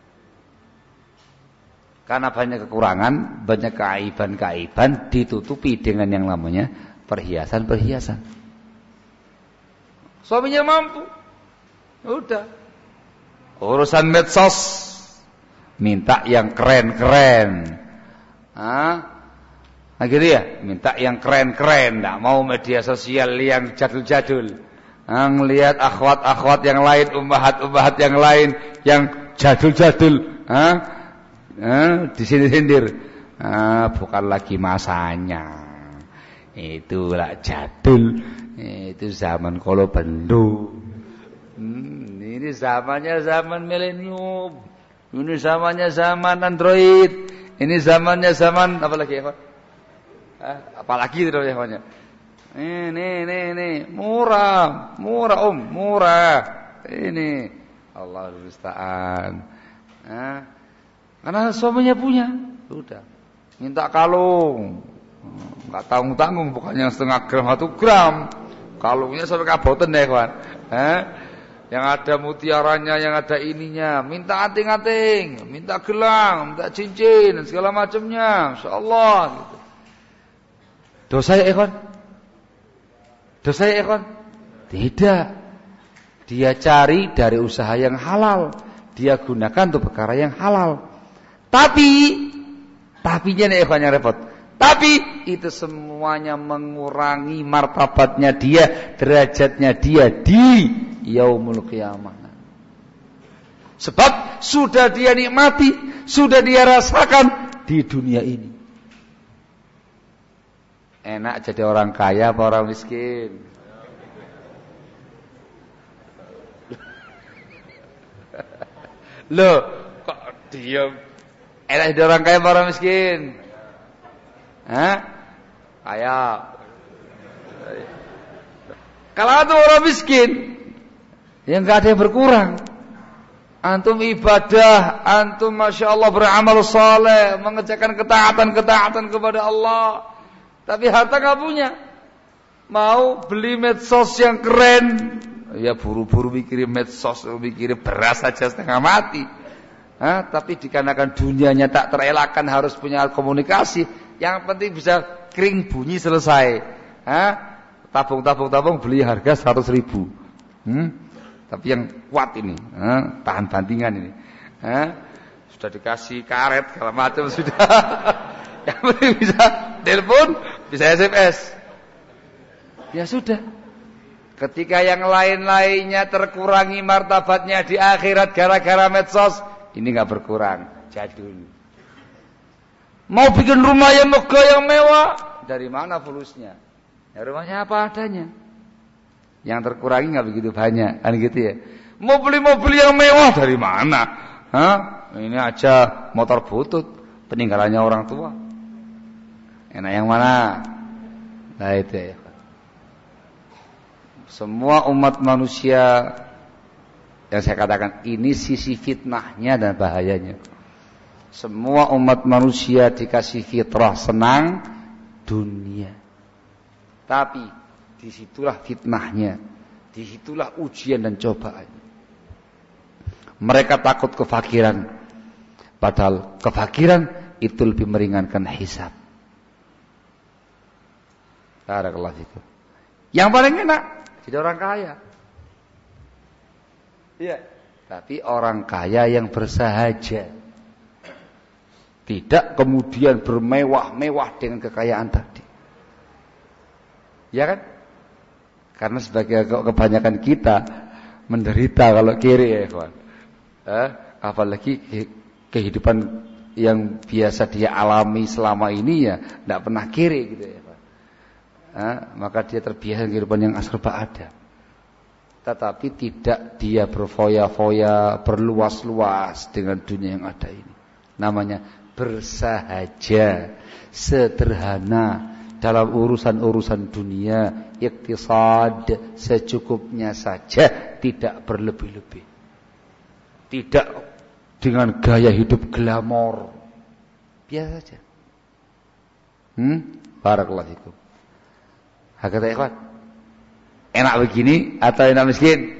Karena banyak kekurangan, banyak keaiban-keaiban ditutupi dengan yang namanya perhiasan-perhiasan. Suaminya mampu, udah. Urusan medsos, minta yang keren-keren. Ah, nah gitu ya, minta yang keren-keren, enggak mau media sosial yang jadul-jadul. Ah, ngelihat akhwat-akhwat yang lain, ummahat-ummahat yang lain yang jadul-jadul. Ah, ah disindir-sindir. Ah, bukan lagi masanya. Itulah jadul. Itu zaman kolo bendo. Hmm, ini zamannya zaman milenium. Ini zamannya zaman Android. Ini zamannya zaman apa lagi ya, Pak? Ah, apalagi itu namanya. Ini, ini, ini, murah, murah om, murah. Ini, Allah musta'an. Nah, karena suaminya punya, sudah. Minta kalung, nggak tanggung tanggung, bukannya setengah gram satu gram. Kalungnya sampai kaboten deh kawan. Eh? Yang ada mutiaranya, yang ada ininya. Minta anting-anting, minta gelang, minta cincin, dan segala macamnya. Insya Allah. Gitu. Dosa ya ikhwan? Dosa ya ikhwan? Tidak. Dia cari dari usaha yang halal. Dia gunakan untuk perkara yang halal. Tapi, tapinya nih ikhwan yang repot. Tapi itu semuanya mengurangi martabatnya dia, derajatnya dia di yaumul qiyamah. Sebab sudah dia nikmati, sudah dia rasakan di dunia ini. Enak jadi orang kaya apa orang miskin? Loh, kok diam? Enak jadi orang kaya apa orang miskin? Hah? Kaya. Kalau itu orang miskin, yang nggak ada yang berkurang. Antum ibadah, antum masya Allah beramal saleh, mengerjakan ketaatan-ketaatan kepada Allah, tapi harta nggak punya. Mau beli medsos yang keren, ya buru-buru mikirin medsos, mikirin beras saja setengah mati. Hah? Tapi dikarenakan dunianya tak terelakkan harus punya komunikasi. Yang penting bisa kering bunyi selesai. Hah? Tabung-tabung-tabung beli harga seratus ribu. Hmm? Tapi yang kuat ini, ha? Tahan bantingan ini. Ha? Sudah dikasih karet segala macam sudah. Yang penting bisa telepon, bisa S M S. Ya sudah. Ketika yang lain-lainnya terkurangi martabatnya di akhirat gara-gara medsos, ini enggak berkurang, jadul. Mau bikin rumah yang megah yang mewah, dari mana fulusnya? Ya rumahnya apa adanya. Yang terkurangi nggak begitu banyak, kan gitu ya. Mau beli mobil yang mewah dari mana? Hah? Ini aja motor butut, peninggalannya orang tua. Enak yang mana? Nah itu ya. Semua umat manusia yang saya katakan ini sisi fitnahnya dan bahayanya. Semua umat manusia dikasih fitrah senang dunia. Tapi disitulah fitnahnya, disitulah ujian dan cobaan. Mereka takut kefakiran, padahal kefakiran itu lebih meringankan hisab. Barakallahu fikum. Yang paling enak jadi orang kaya. Iya, tapi orang kaya yang bersahaja. Tidak kemudian bermewah-mewah dengan kekayaan tadi. Ya kan? Karena sebagai kebanyakan kita menderita kalau kiri ya kawan. Eh, apalagi kehidupan yang biasa dia alami selama ini ya tidak pernah kiri gitu ya Pak. Eh, maka dia terbiasa kehidupan yang serba ada. Tetapi tidak dia berfoya-foya, berluas-luas dengan dunia yang ada ini. Namanya bersahaja, sederhana dalam urusan-urusan dunia, iktisad secukupnya saja, tidak berlebih-lebih. Tidak dengan gaya hidup glamor. Biasa saja. Hmm? Barakallahu fikum. Hakata ikhwan. Enak begini atau enak miskin?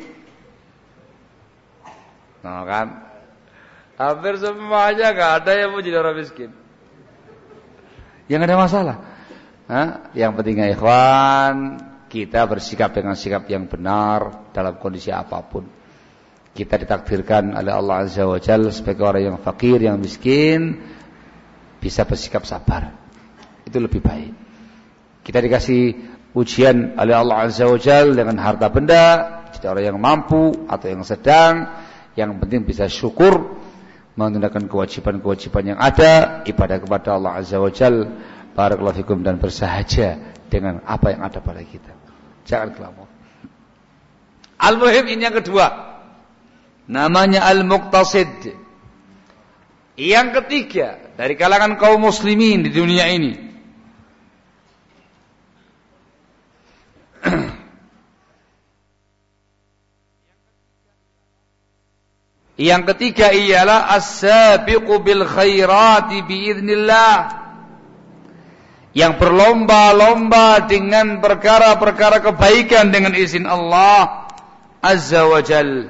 Nah kan? Hampir semuanya gak ada yang mau jadi orang miskin. Yang ada masalah. Hah? Yang pentingnya ikhwan, kita bersikap dengan sikap yang benar dalam kondisi apapun. Kita ditakdirkan oleh Allah Azza wa Jalla sebagai orang yang fakir, yang miskin, bisa bersikap sabar. Itu lebih baik. Kita dikasih ujian oleh Allah Azza wa Jalla dengan harta benda, jadi orang yang mampu atau yang sedang, yang penting bisa syukur. menunaikan kewajiban-kewajiban yang ada, ibadah kepada Allah Azza wa Jalla, barakallahu fikum, dan bersahaja dengan apa yang ada pada kita. Jangan glamor. Al-muhim ini yang kedua. Namanya al-muqtasid. Yang ketiga dari kalangan kaum muslimin di dunia ini. Yang ketiga ialah as-sabiqu bil khairati biiznillah. Yang berlomba-lomba dengan perkara-perkara kebaikan dengan izin Allah Azza wa Jal.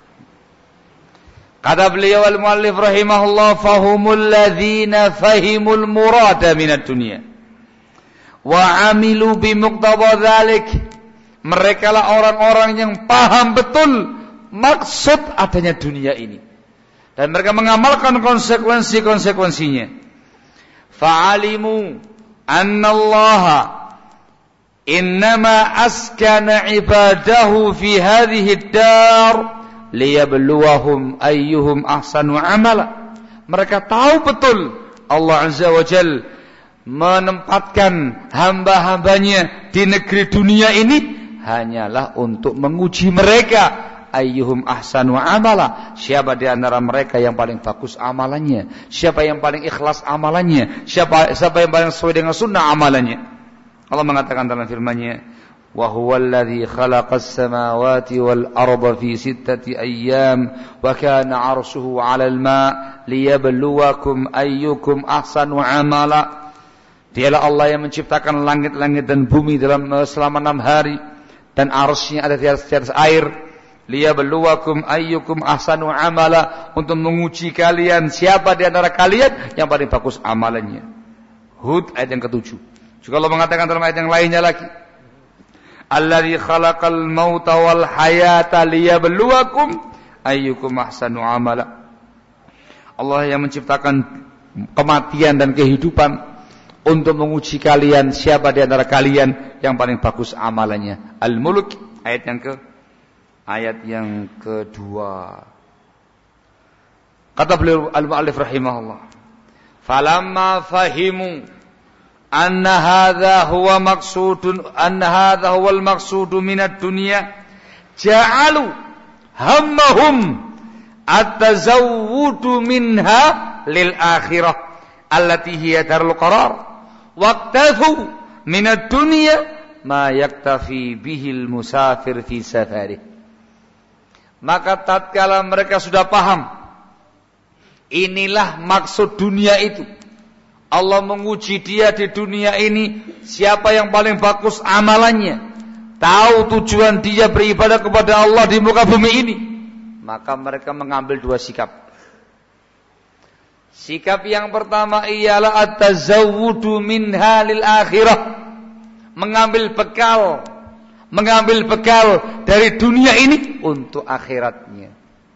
Kata beliau al-muallif rahimahullah, fahumul ladzina fahimul murada minad dunya wa amilu bimuqtada dzalik. Mereka lah orang-orang yang paham betul maksud adanya dunia ini dan mereka mengamalkan konsekuensi-konsekuensinya. Fa'alimu annallaha innama askana ibadahu fi hadhihi ad-dar liyabluwahum ayyuhum ahsanu amala. Mereka tahu betul Allah Azza wa Jalla menempatkan hamba-hambanya di negeri dunia ini hanyalah untuk menguji mereka. Ayyuhum ahsanu amala, siapa di antara mereka yang paling bagus amalannya, siapa yang paling ikhlas amalannya, siapa siapa yang paling sesuai dengan sunnah amalannya. Allah mengatakan dalam firman-Nya, wa huwal ladzi khalaqas samawati wal arda fi sittati ayyam wa kana 'arshuhu 'alal ma' liyabluwakum ayyukum ahsanu amala. Dialah Allah yang menciptakan langit-langit dan bumi dalam selama enam hari dan arsy-Nya ada di atas air. Liyabluwakum ayyukum ahsanu amala, untuk menguji kalian siapa di antara kalian yang paling bagus amalannya. Hud ayat yang ketujuh. Juga Allah mengatakan dalam ayat yang lainnya lagi, alladzi khalaqal mauta wal hayata liyabluwakum ayyukum ahsanu amala. Allah yang menciptakan kematian dan kehidupan untuk menguji kalian siapa di antara kalian yang paling bagus amalannya. Al-Mulk ayat yang ke Ayat yang kedua. Kata beliau al-muallif rahimahullah, falamma fahimu anna hadha huwa maqsudun anna hadha huwa al-maqsudu minad dunya ja'alu hammahum at-tazawwudu minha lil akhirah allati hiya darul qarar waqtafu minad dunya ma yaktafi bihil musafir fi safarihi. Maka tatkala mereka sudah paham inilah maksud dunia itu, Allah menguji dia di dunia ini siapa yang paling bagus amalannya, tahu tujuan dia beribadah kepada Allah di muka bumi ini, maka mereka mengambil dua sikap. Sikap yang pertama ialah at-tazawwudu minha lil akhirah, mengambil bekal mengambil bekal dari dunia ini untuk akhiratnya.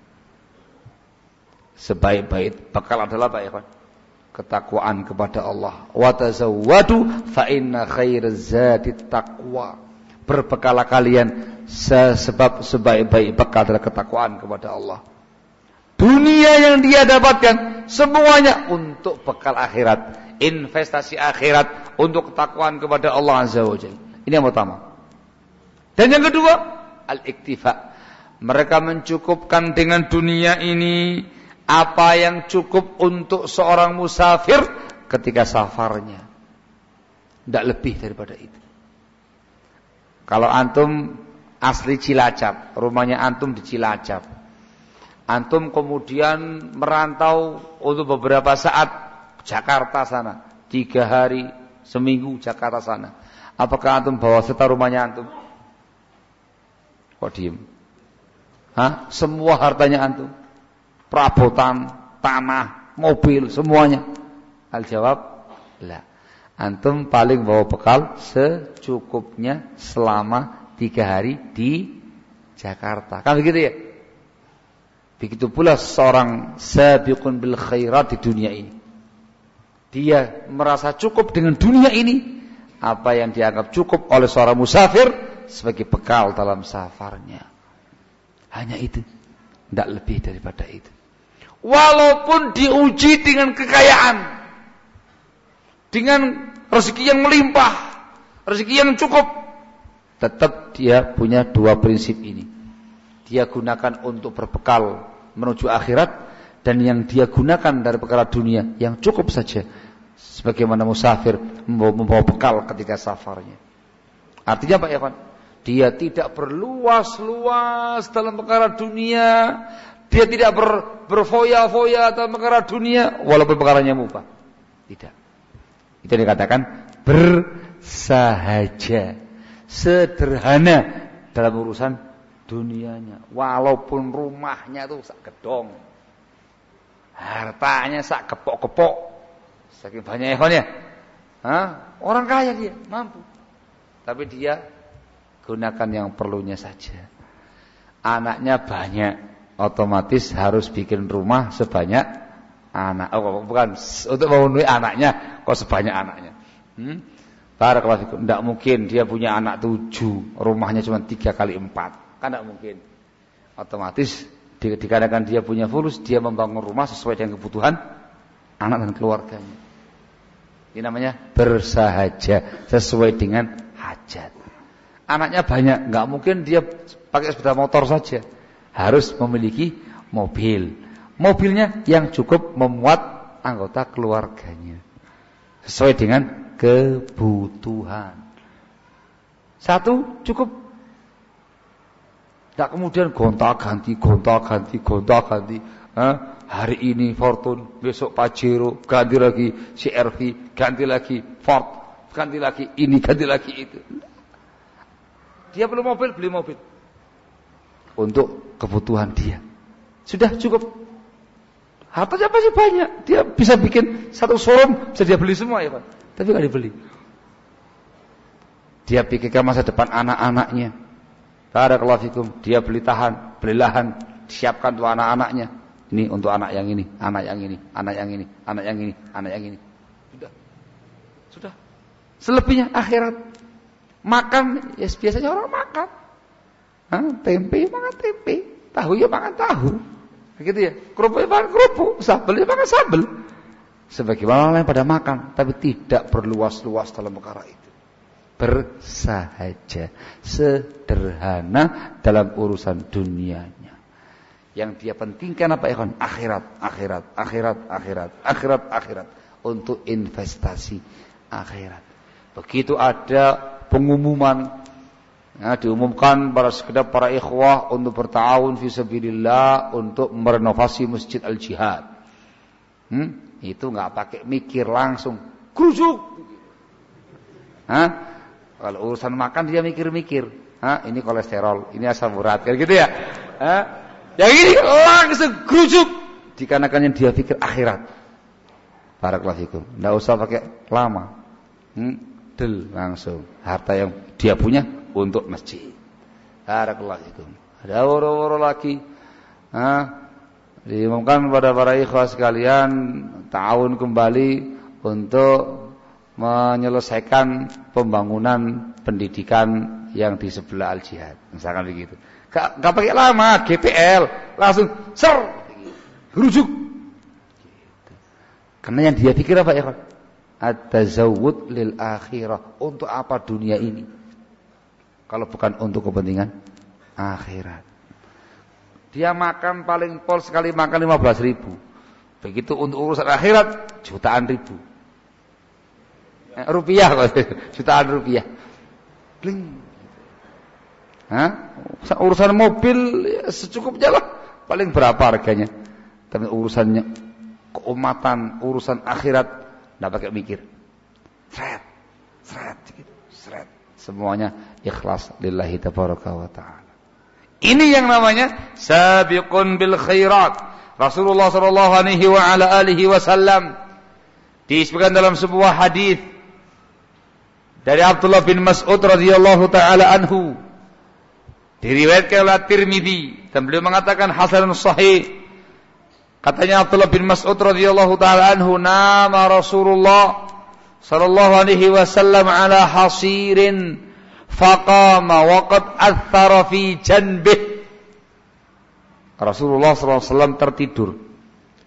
Sebaik-baik bekal adalah apa ya kan? Ketakwaan kepada Allah. Wa tazawwadu fa inna khairaz zati taqwa. Berbekalah kalian sebab sebaik-baik bekal adalah ketakwaan kepada Allah. Dunia yang dia dapatkan semuanya untuk bekal akhirat, investasi akhirat untuk ketakwaan kepada Allah Azza wa Jalla. Ini yang pertama. Dan yang kedua, al-iktifa. Mereka mencukupkan dengan dunia ini apa yang cukup untuk seorang musafir ketika safarnya. Tidak lebih daripada itu. Kalau antum asli Cilacap, rumahnya antum di Cilacap, antum kemudian merantau untuk beberapa saat Jakarta sana, tiga hari, seminggu Jakarta sana. Apakah antum bawa serta rumahnya antum? Kok diem? Hah? Semua hartanya antum, perabotan, tanah, mobil, semuanya. Al-jawab, la. Antum paling bawa bekal secukupnya selama tiga hari di Jakarta. Kan begitu ya? Begitu pula seorang sabiqun bil khairat di dunia ini. Dia merasa cukup dengan dunia ini, apa yang dianggap cukup oleh seorang musafir sebagai bekal dalam safarnya. Hanya itu, tidak lebih daripada itu. Walaupun diuji dengan kekayaan, dengan rezeki yang melimpah, rezeki yang cukup, tetap dia punya dua prinsip ini. Dia gunakan untuk berbekal menuju akhirat, dan yang dia gunakan dari perkara dunia yang cukup saja, sebagaimana musafir membawa, membawa bekal ketika safarnya. Artinya Pak Ikhwan, dia tidak berluas-luas dalam perkara dunia, dia tidak ber, berfoya-foya dalam perkara dunia, walaupun perkaranya mubah. Tidak. Itu dikatakan bersahaja, sederhana dalam urusan dunianya. Walaupun rumahnya itu sak gedong, hartanya sak kepok-kepok, saking banyak ikhwannya. Hah? Orang kaya dia, mampu. Tapi dia gunakan yang perlunya saja. Anaknya banyak, otomatis harus bikin rumah sebanyak anak. Oh, bukan untuk memenuhi anaknya, kok sebanyak anaknya. Hmm? Barakallahu fikum. Tidak mungkin dia punya anak tujuh, rumahnya cuma tiga kali empat. Kan tidak mungkin. Otomatis di, dikarenakan dia punya fulus, dia membangun rumah sesuai dengan kebutuhan anak dan keluarganya. Ini namanya bersahaja, sesuai dengan hajat. Anaknya banyak, nggak mungkin dia pakai sepeda motor saja, harus memiliki mobil. Mobilnya yang cukup memuat anggota keluarganya, sesuai dengan kebutuhan. Satu cukup, tidak kemudian gonta-ganti, gonta-ganti, gonta-ganti. Hari ini Fortune, besok Pajero, ganti lagi C R V, ganti lagi Ford, ganti lagi ini, ganti lagi itu. Dia perlu mobil, beli mobil untuk kebutuhan dia. Sudah cukup. Hartanya pasti banyak. Dia bisa bikin satu showroom, bisa dia beli semua ya Pak. Tapi nggak dibeli. Dia pikirkan masa depan anak-anaknya. Barakallahu fikum. Dia beli tahan, beli lahan, siapkan untuk anak-anaknya. Ini untuk anak yang ini, anak yang ini, anak yang ini, anak yang ini, anak yang ini. Sudah. Sudah. Selebihnya akhirat. Makan, ya biasanya orang makan. Hah? Tempe makan tempe, tahu ya makan tahu. Begitu ya. Kerupuk ya makan kerupuk, sambal ya makan sambal. Sebagaimana lain pada makan, tapi tidak berluas-luas dalam perkara itu. Bersahaja, sederhana dalam urusan dunianya. Yang dia pentingkan apa ya kan? Akhirat, akhirat, akhirat, akhirat, akhirat, akhirat. Untuk investasi akhirat. Begitu ada pengumuman, ya, diumumkan pada sekedar para ikhwah untuk bertawun fi sabilillah untuk merenovasi Masjid Al-Jihad. Hmm? Itu nggak pakai mikir, langsung kerusuk. Hah? Kalau urusan makan dia mikir-mikir. Hah? Ini kolesterol, ini asam urat, kayak gitu ya. Hah? Yang ini langsung kerusuk. Dikarenakan yang dia pikir akhirat. Barakallahu fikum. Nggak usah pakai lama. Hmm? Del langsung harta yang dia punya untuk masjid. Barakallahu fikum. Ada woro-woro lagi. Hah? Diumumkan kepada para ikhwah sekalian tahun kembali untuk menyelesaikan pembangunan pendidikan yang di sebelah Al-Jihad. Misalkan begitu. Gak, gak pakai lama, G P L langsung ser rujuk. Karena yang dia pikir apa ya? At-tazawwud lil akhirah. Untuk apa dunia ini kalau bukan untuk kepentingan akhirat? Dia makan paling pol sekali makan lima belas ribu. Begitu untuk urusan akhirat jutaan ribu. Eh, rupiah jutaan rupiah. Bling. Hah? Urusan mobil ya, secukupnya lah. Paling berapa harganya? Tapi urusannya keumatan, urusan akhirat enggak pakai mikir. Sret, sret gitu, sret. Semuanya ikhlas lillahi tabaraka wa taala. Ini yang namanya sabiqun bil khairat. Rasulullah sallallahu alaihi wa ala alihi wasallam disebutkan dalam sebuah hadis dari Abdullah bin Mas'ud radhiyallahu taala anhu, diriwayatkan oleh Tirmidzi dan beliau mengatakan hasanun sahih. Katanya Abdullah bin Mas'ud radhiyallahu taala anhu, nama Rasulullah sallallahu alaihi wasallam ala hasirin faqama wa qad athara fi janbih. Rasulullah sallallahu alaihi wasallam tertidur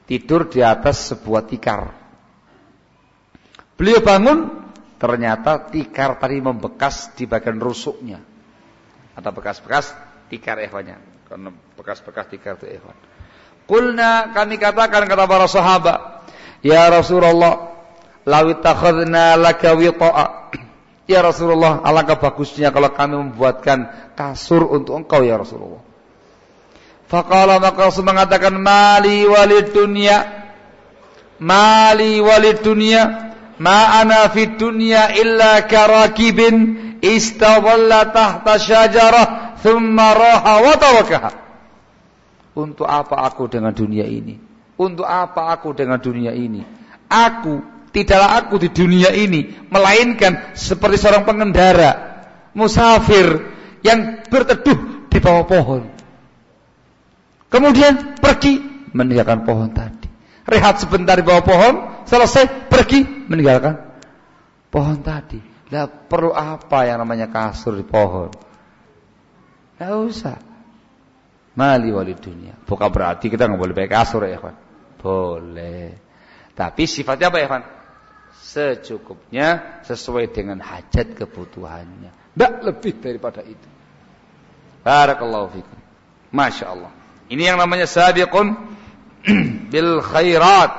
tidur di atas sebuah tikar. Beliau bangun, ternyata tikar tadi membekas di bagian rusuknya. Ada bekas-bekas tikar ikhwannya. Karena bekas-bekas tikar itu ikhwan. Qulna, kami katakan kata para sahabat, ya Rasulullah, law ittakhadna laka wita'a. Ya Rasulullah, alangkah bagusnya kalau kami membuatkan kasur untuk engkau ya Rasulullah. Faqala, maka Rasul mengatakan, mali walid dunya, mali walid dunya, ma ana fid dunya illa karakibin istadalla tahta syajarah thumma raha wa tarakaha. Untuk apa aku dengan dunia ini? Untuk apa aku dengan dunia ini? Aku, tidaklah aku di dunia ini melainkan seperti seorang pengendara musafir yang berteduh di bawah pohon. Kemudian pergi meninggalkan pohon tadi. Rehat sebentar di bawah pohon, selesai pergi meninggalkan pohon tadi. Lah perlu apa yang namanya kasur di pohon? Enggak usah. Mali wali dunia. Bukan berarti kita enggak boleh pakai kasur ya, kawan. Boleh. Tapi sifatnya apa ya, kawan? Secukupnya sesuai dengan hajat kebutuhannya. Enggak lebih daripada itu. Barakallahu fikum. Masya Allah. Ini yang namanya sabiqun bil khairat.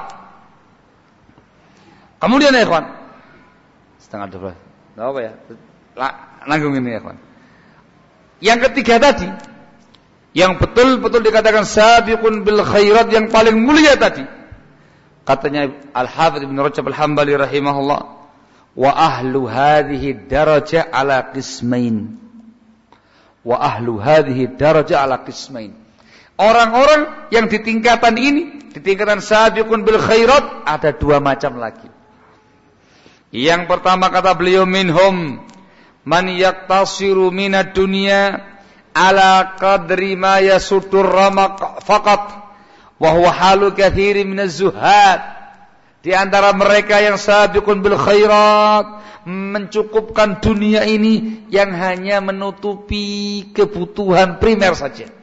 Kemudian ya kawan, setengah dua belas. Tidak apa ya? Nanggung ini ya kawan. Yang ketiga tadi, yang betul-betul dikatakan sabiqun bil khairat, yang paling mulia tadi, katanya Al-Hafidz Ibn Rajab Al-Hambali rahimahullah, wa ahlu hadhihi darajah ala qismain. Wa ahlu hadhihi darajah ala qismain. Orang-orang yang di tingkatan ini, di tingkatan sabiqun bil khairat, ada dua macam lagi. Yang pertama kata beliau, minhum man yaktasiru minad dunya ala qadri ma yasutur ramaq faqat wa huwa halu katsirin minaz zuhad. Di antara mereka yang sabiqun bil khairat, mencukupkan dunia ini yang hanya menutupi kebutuhan primer saja.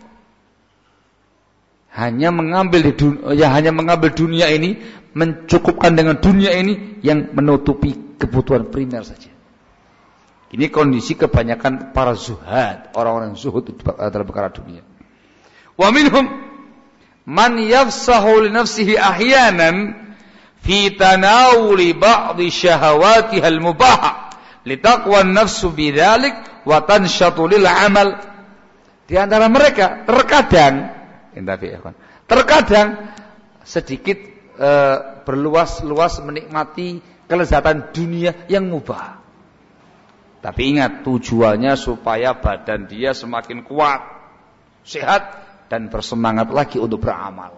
Hanya mengambil di dunia, ya hanya mengambil dunia ini, mencukupkan dengan dunia ini yang menutupi kebutuhan primer saja. Ini kondisi kebanyakan para zuhad, orang-orang zuhud dalam perkara dunia. Wa minhum man yafsahu li nafsihi ahyanan fi tanawuli ba'dhi syahawatiha al-mubahah li taqwa an-nafsu bidzalik wa tanshatu lil amal. Di antara mereka terkadang Terkadang sedikit e, berluas-luas menikmati kelezatan dunia yang mubah. Tapi ingat, tujuannya supaya badan dia semakin kuat, sehat, dan bersemangat lagi untuk beramal.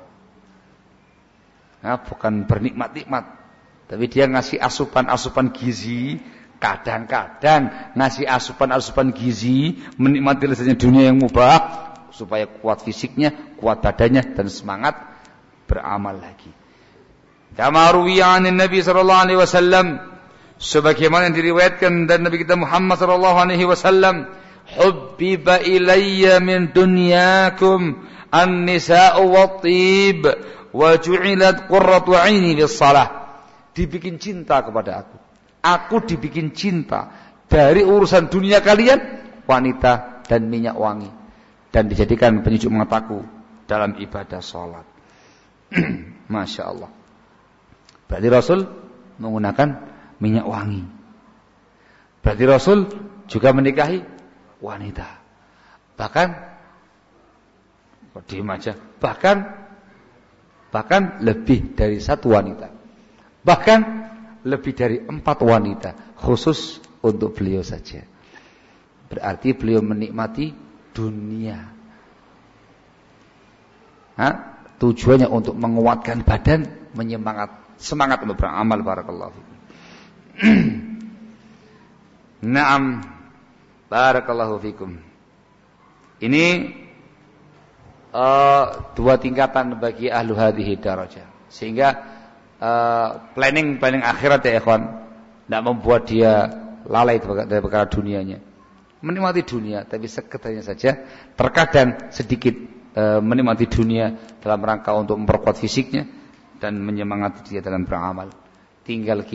Nah, bukan bernikmat-nikmat, tapi dia ngasih asupan-asupan gizi. Kadang-kadang ngasih asupan-asupan gizi, menikmati lezatnya dunia yang mubah, supaya kuat fisiknya, kuat badannya, dan semangat beramal lagi. Kama ruwiya 'anin Nabi sallallahu alaihi wasallam, sebagaimana yang diriwayatkan dari Nabi kita Muhammad sallallahu alaihi wasallam, hubbiba ilayya min dunyakum an-nisa'u wat-tib wa ju'ilat qurratu 'aini bis-shalah. Dibikin cinta kepada aku. Aku dibikin cinta dari urusan dunia kalian, wanita dan minyak wangi, dan dijadikan penyejuk mataku dalam ibadah sholat. Masya Allah. Berarti Rasul menggunakan minyak wangi. Berarti Rasul juga menikahi wanita. Bahkan, kok diem aja, bahkan, bahkan lebih dari satu wanita. Bahkan lebih dari empat wanita, khusus untuk beliau saja. Berarti beliau menikmati dunia. Hah? Tujuannya untuk menguatkan badan, menyemangat, semangat untuk beramal. Barakallahu fikum. Naam, barakallahu fikum. Ini uh, dua tingkatan bagi ahlu hadhihi darajah. Sehingga uh, planning planning akhirat ya ikhwan, tidak membuat dia lalai dari perkara dunianya. Menikmati dunia, tapi sekedarnya saja. Terkadang sedikit e, menikmati dunia dalam rangka untuk memperkuat fisiknya, dan menyemangati dia dalam beramal. Tinggal kita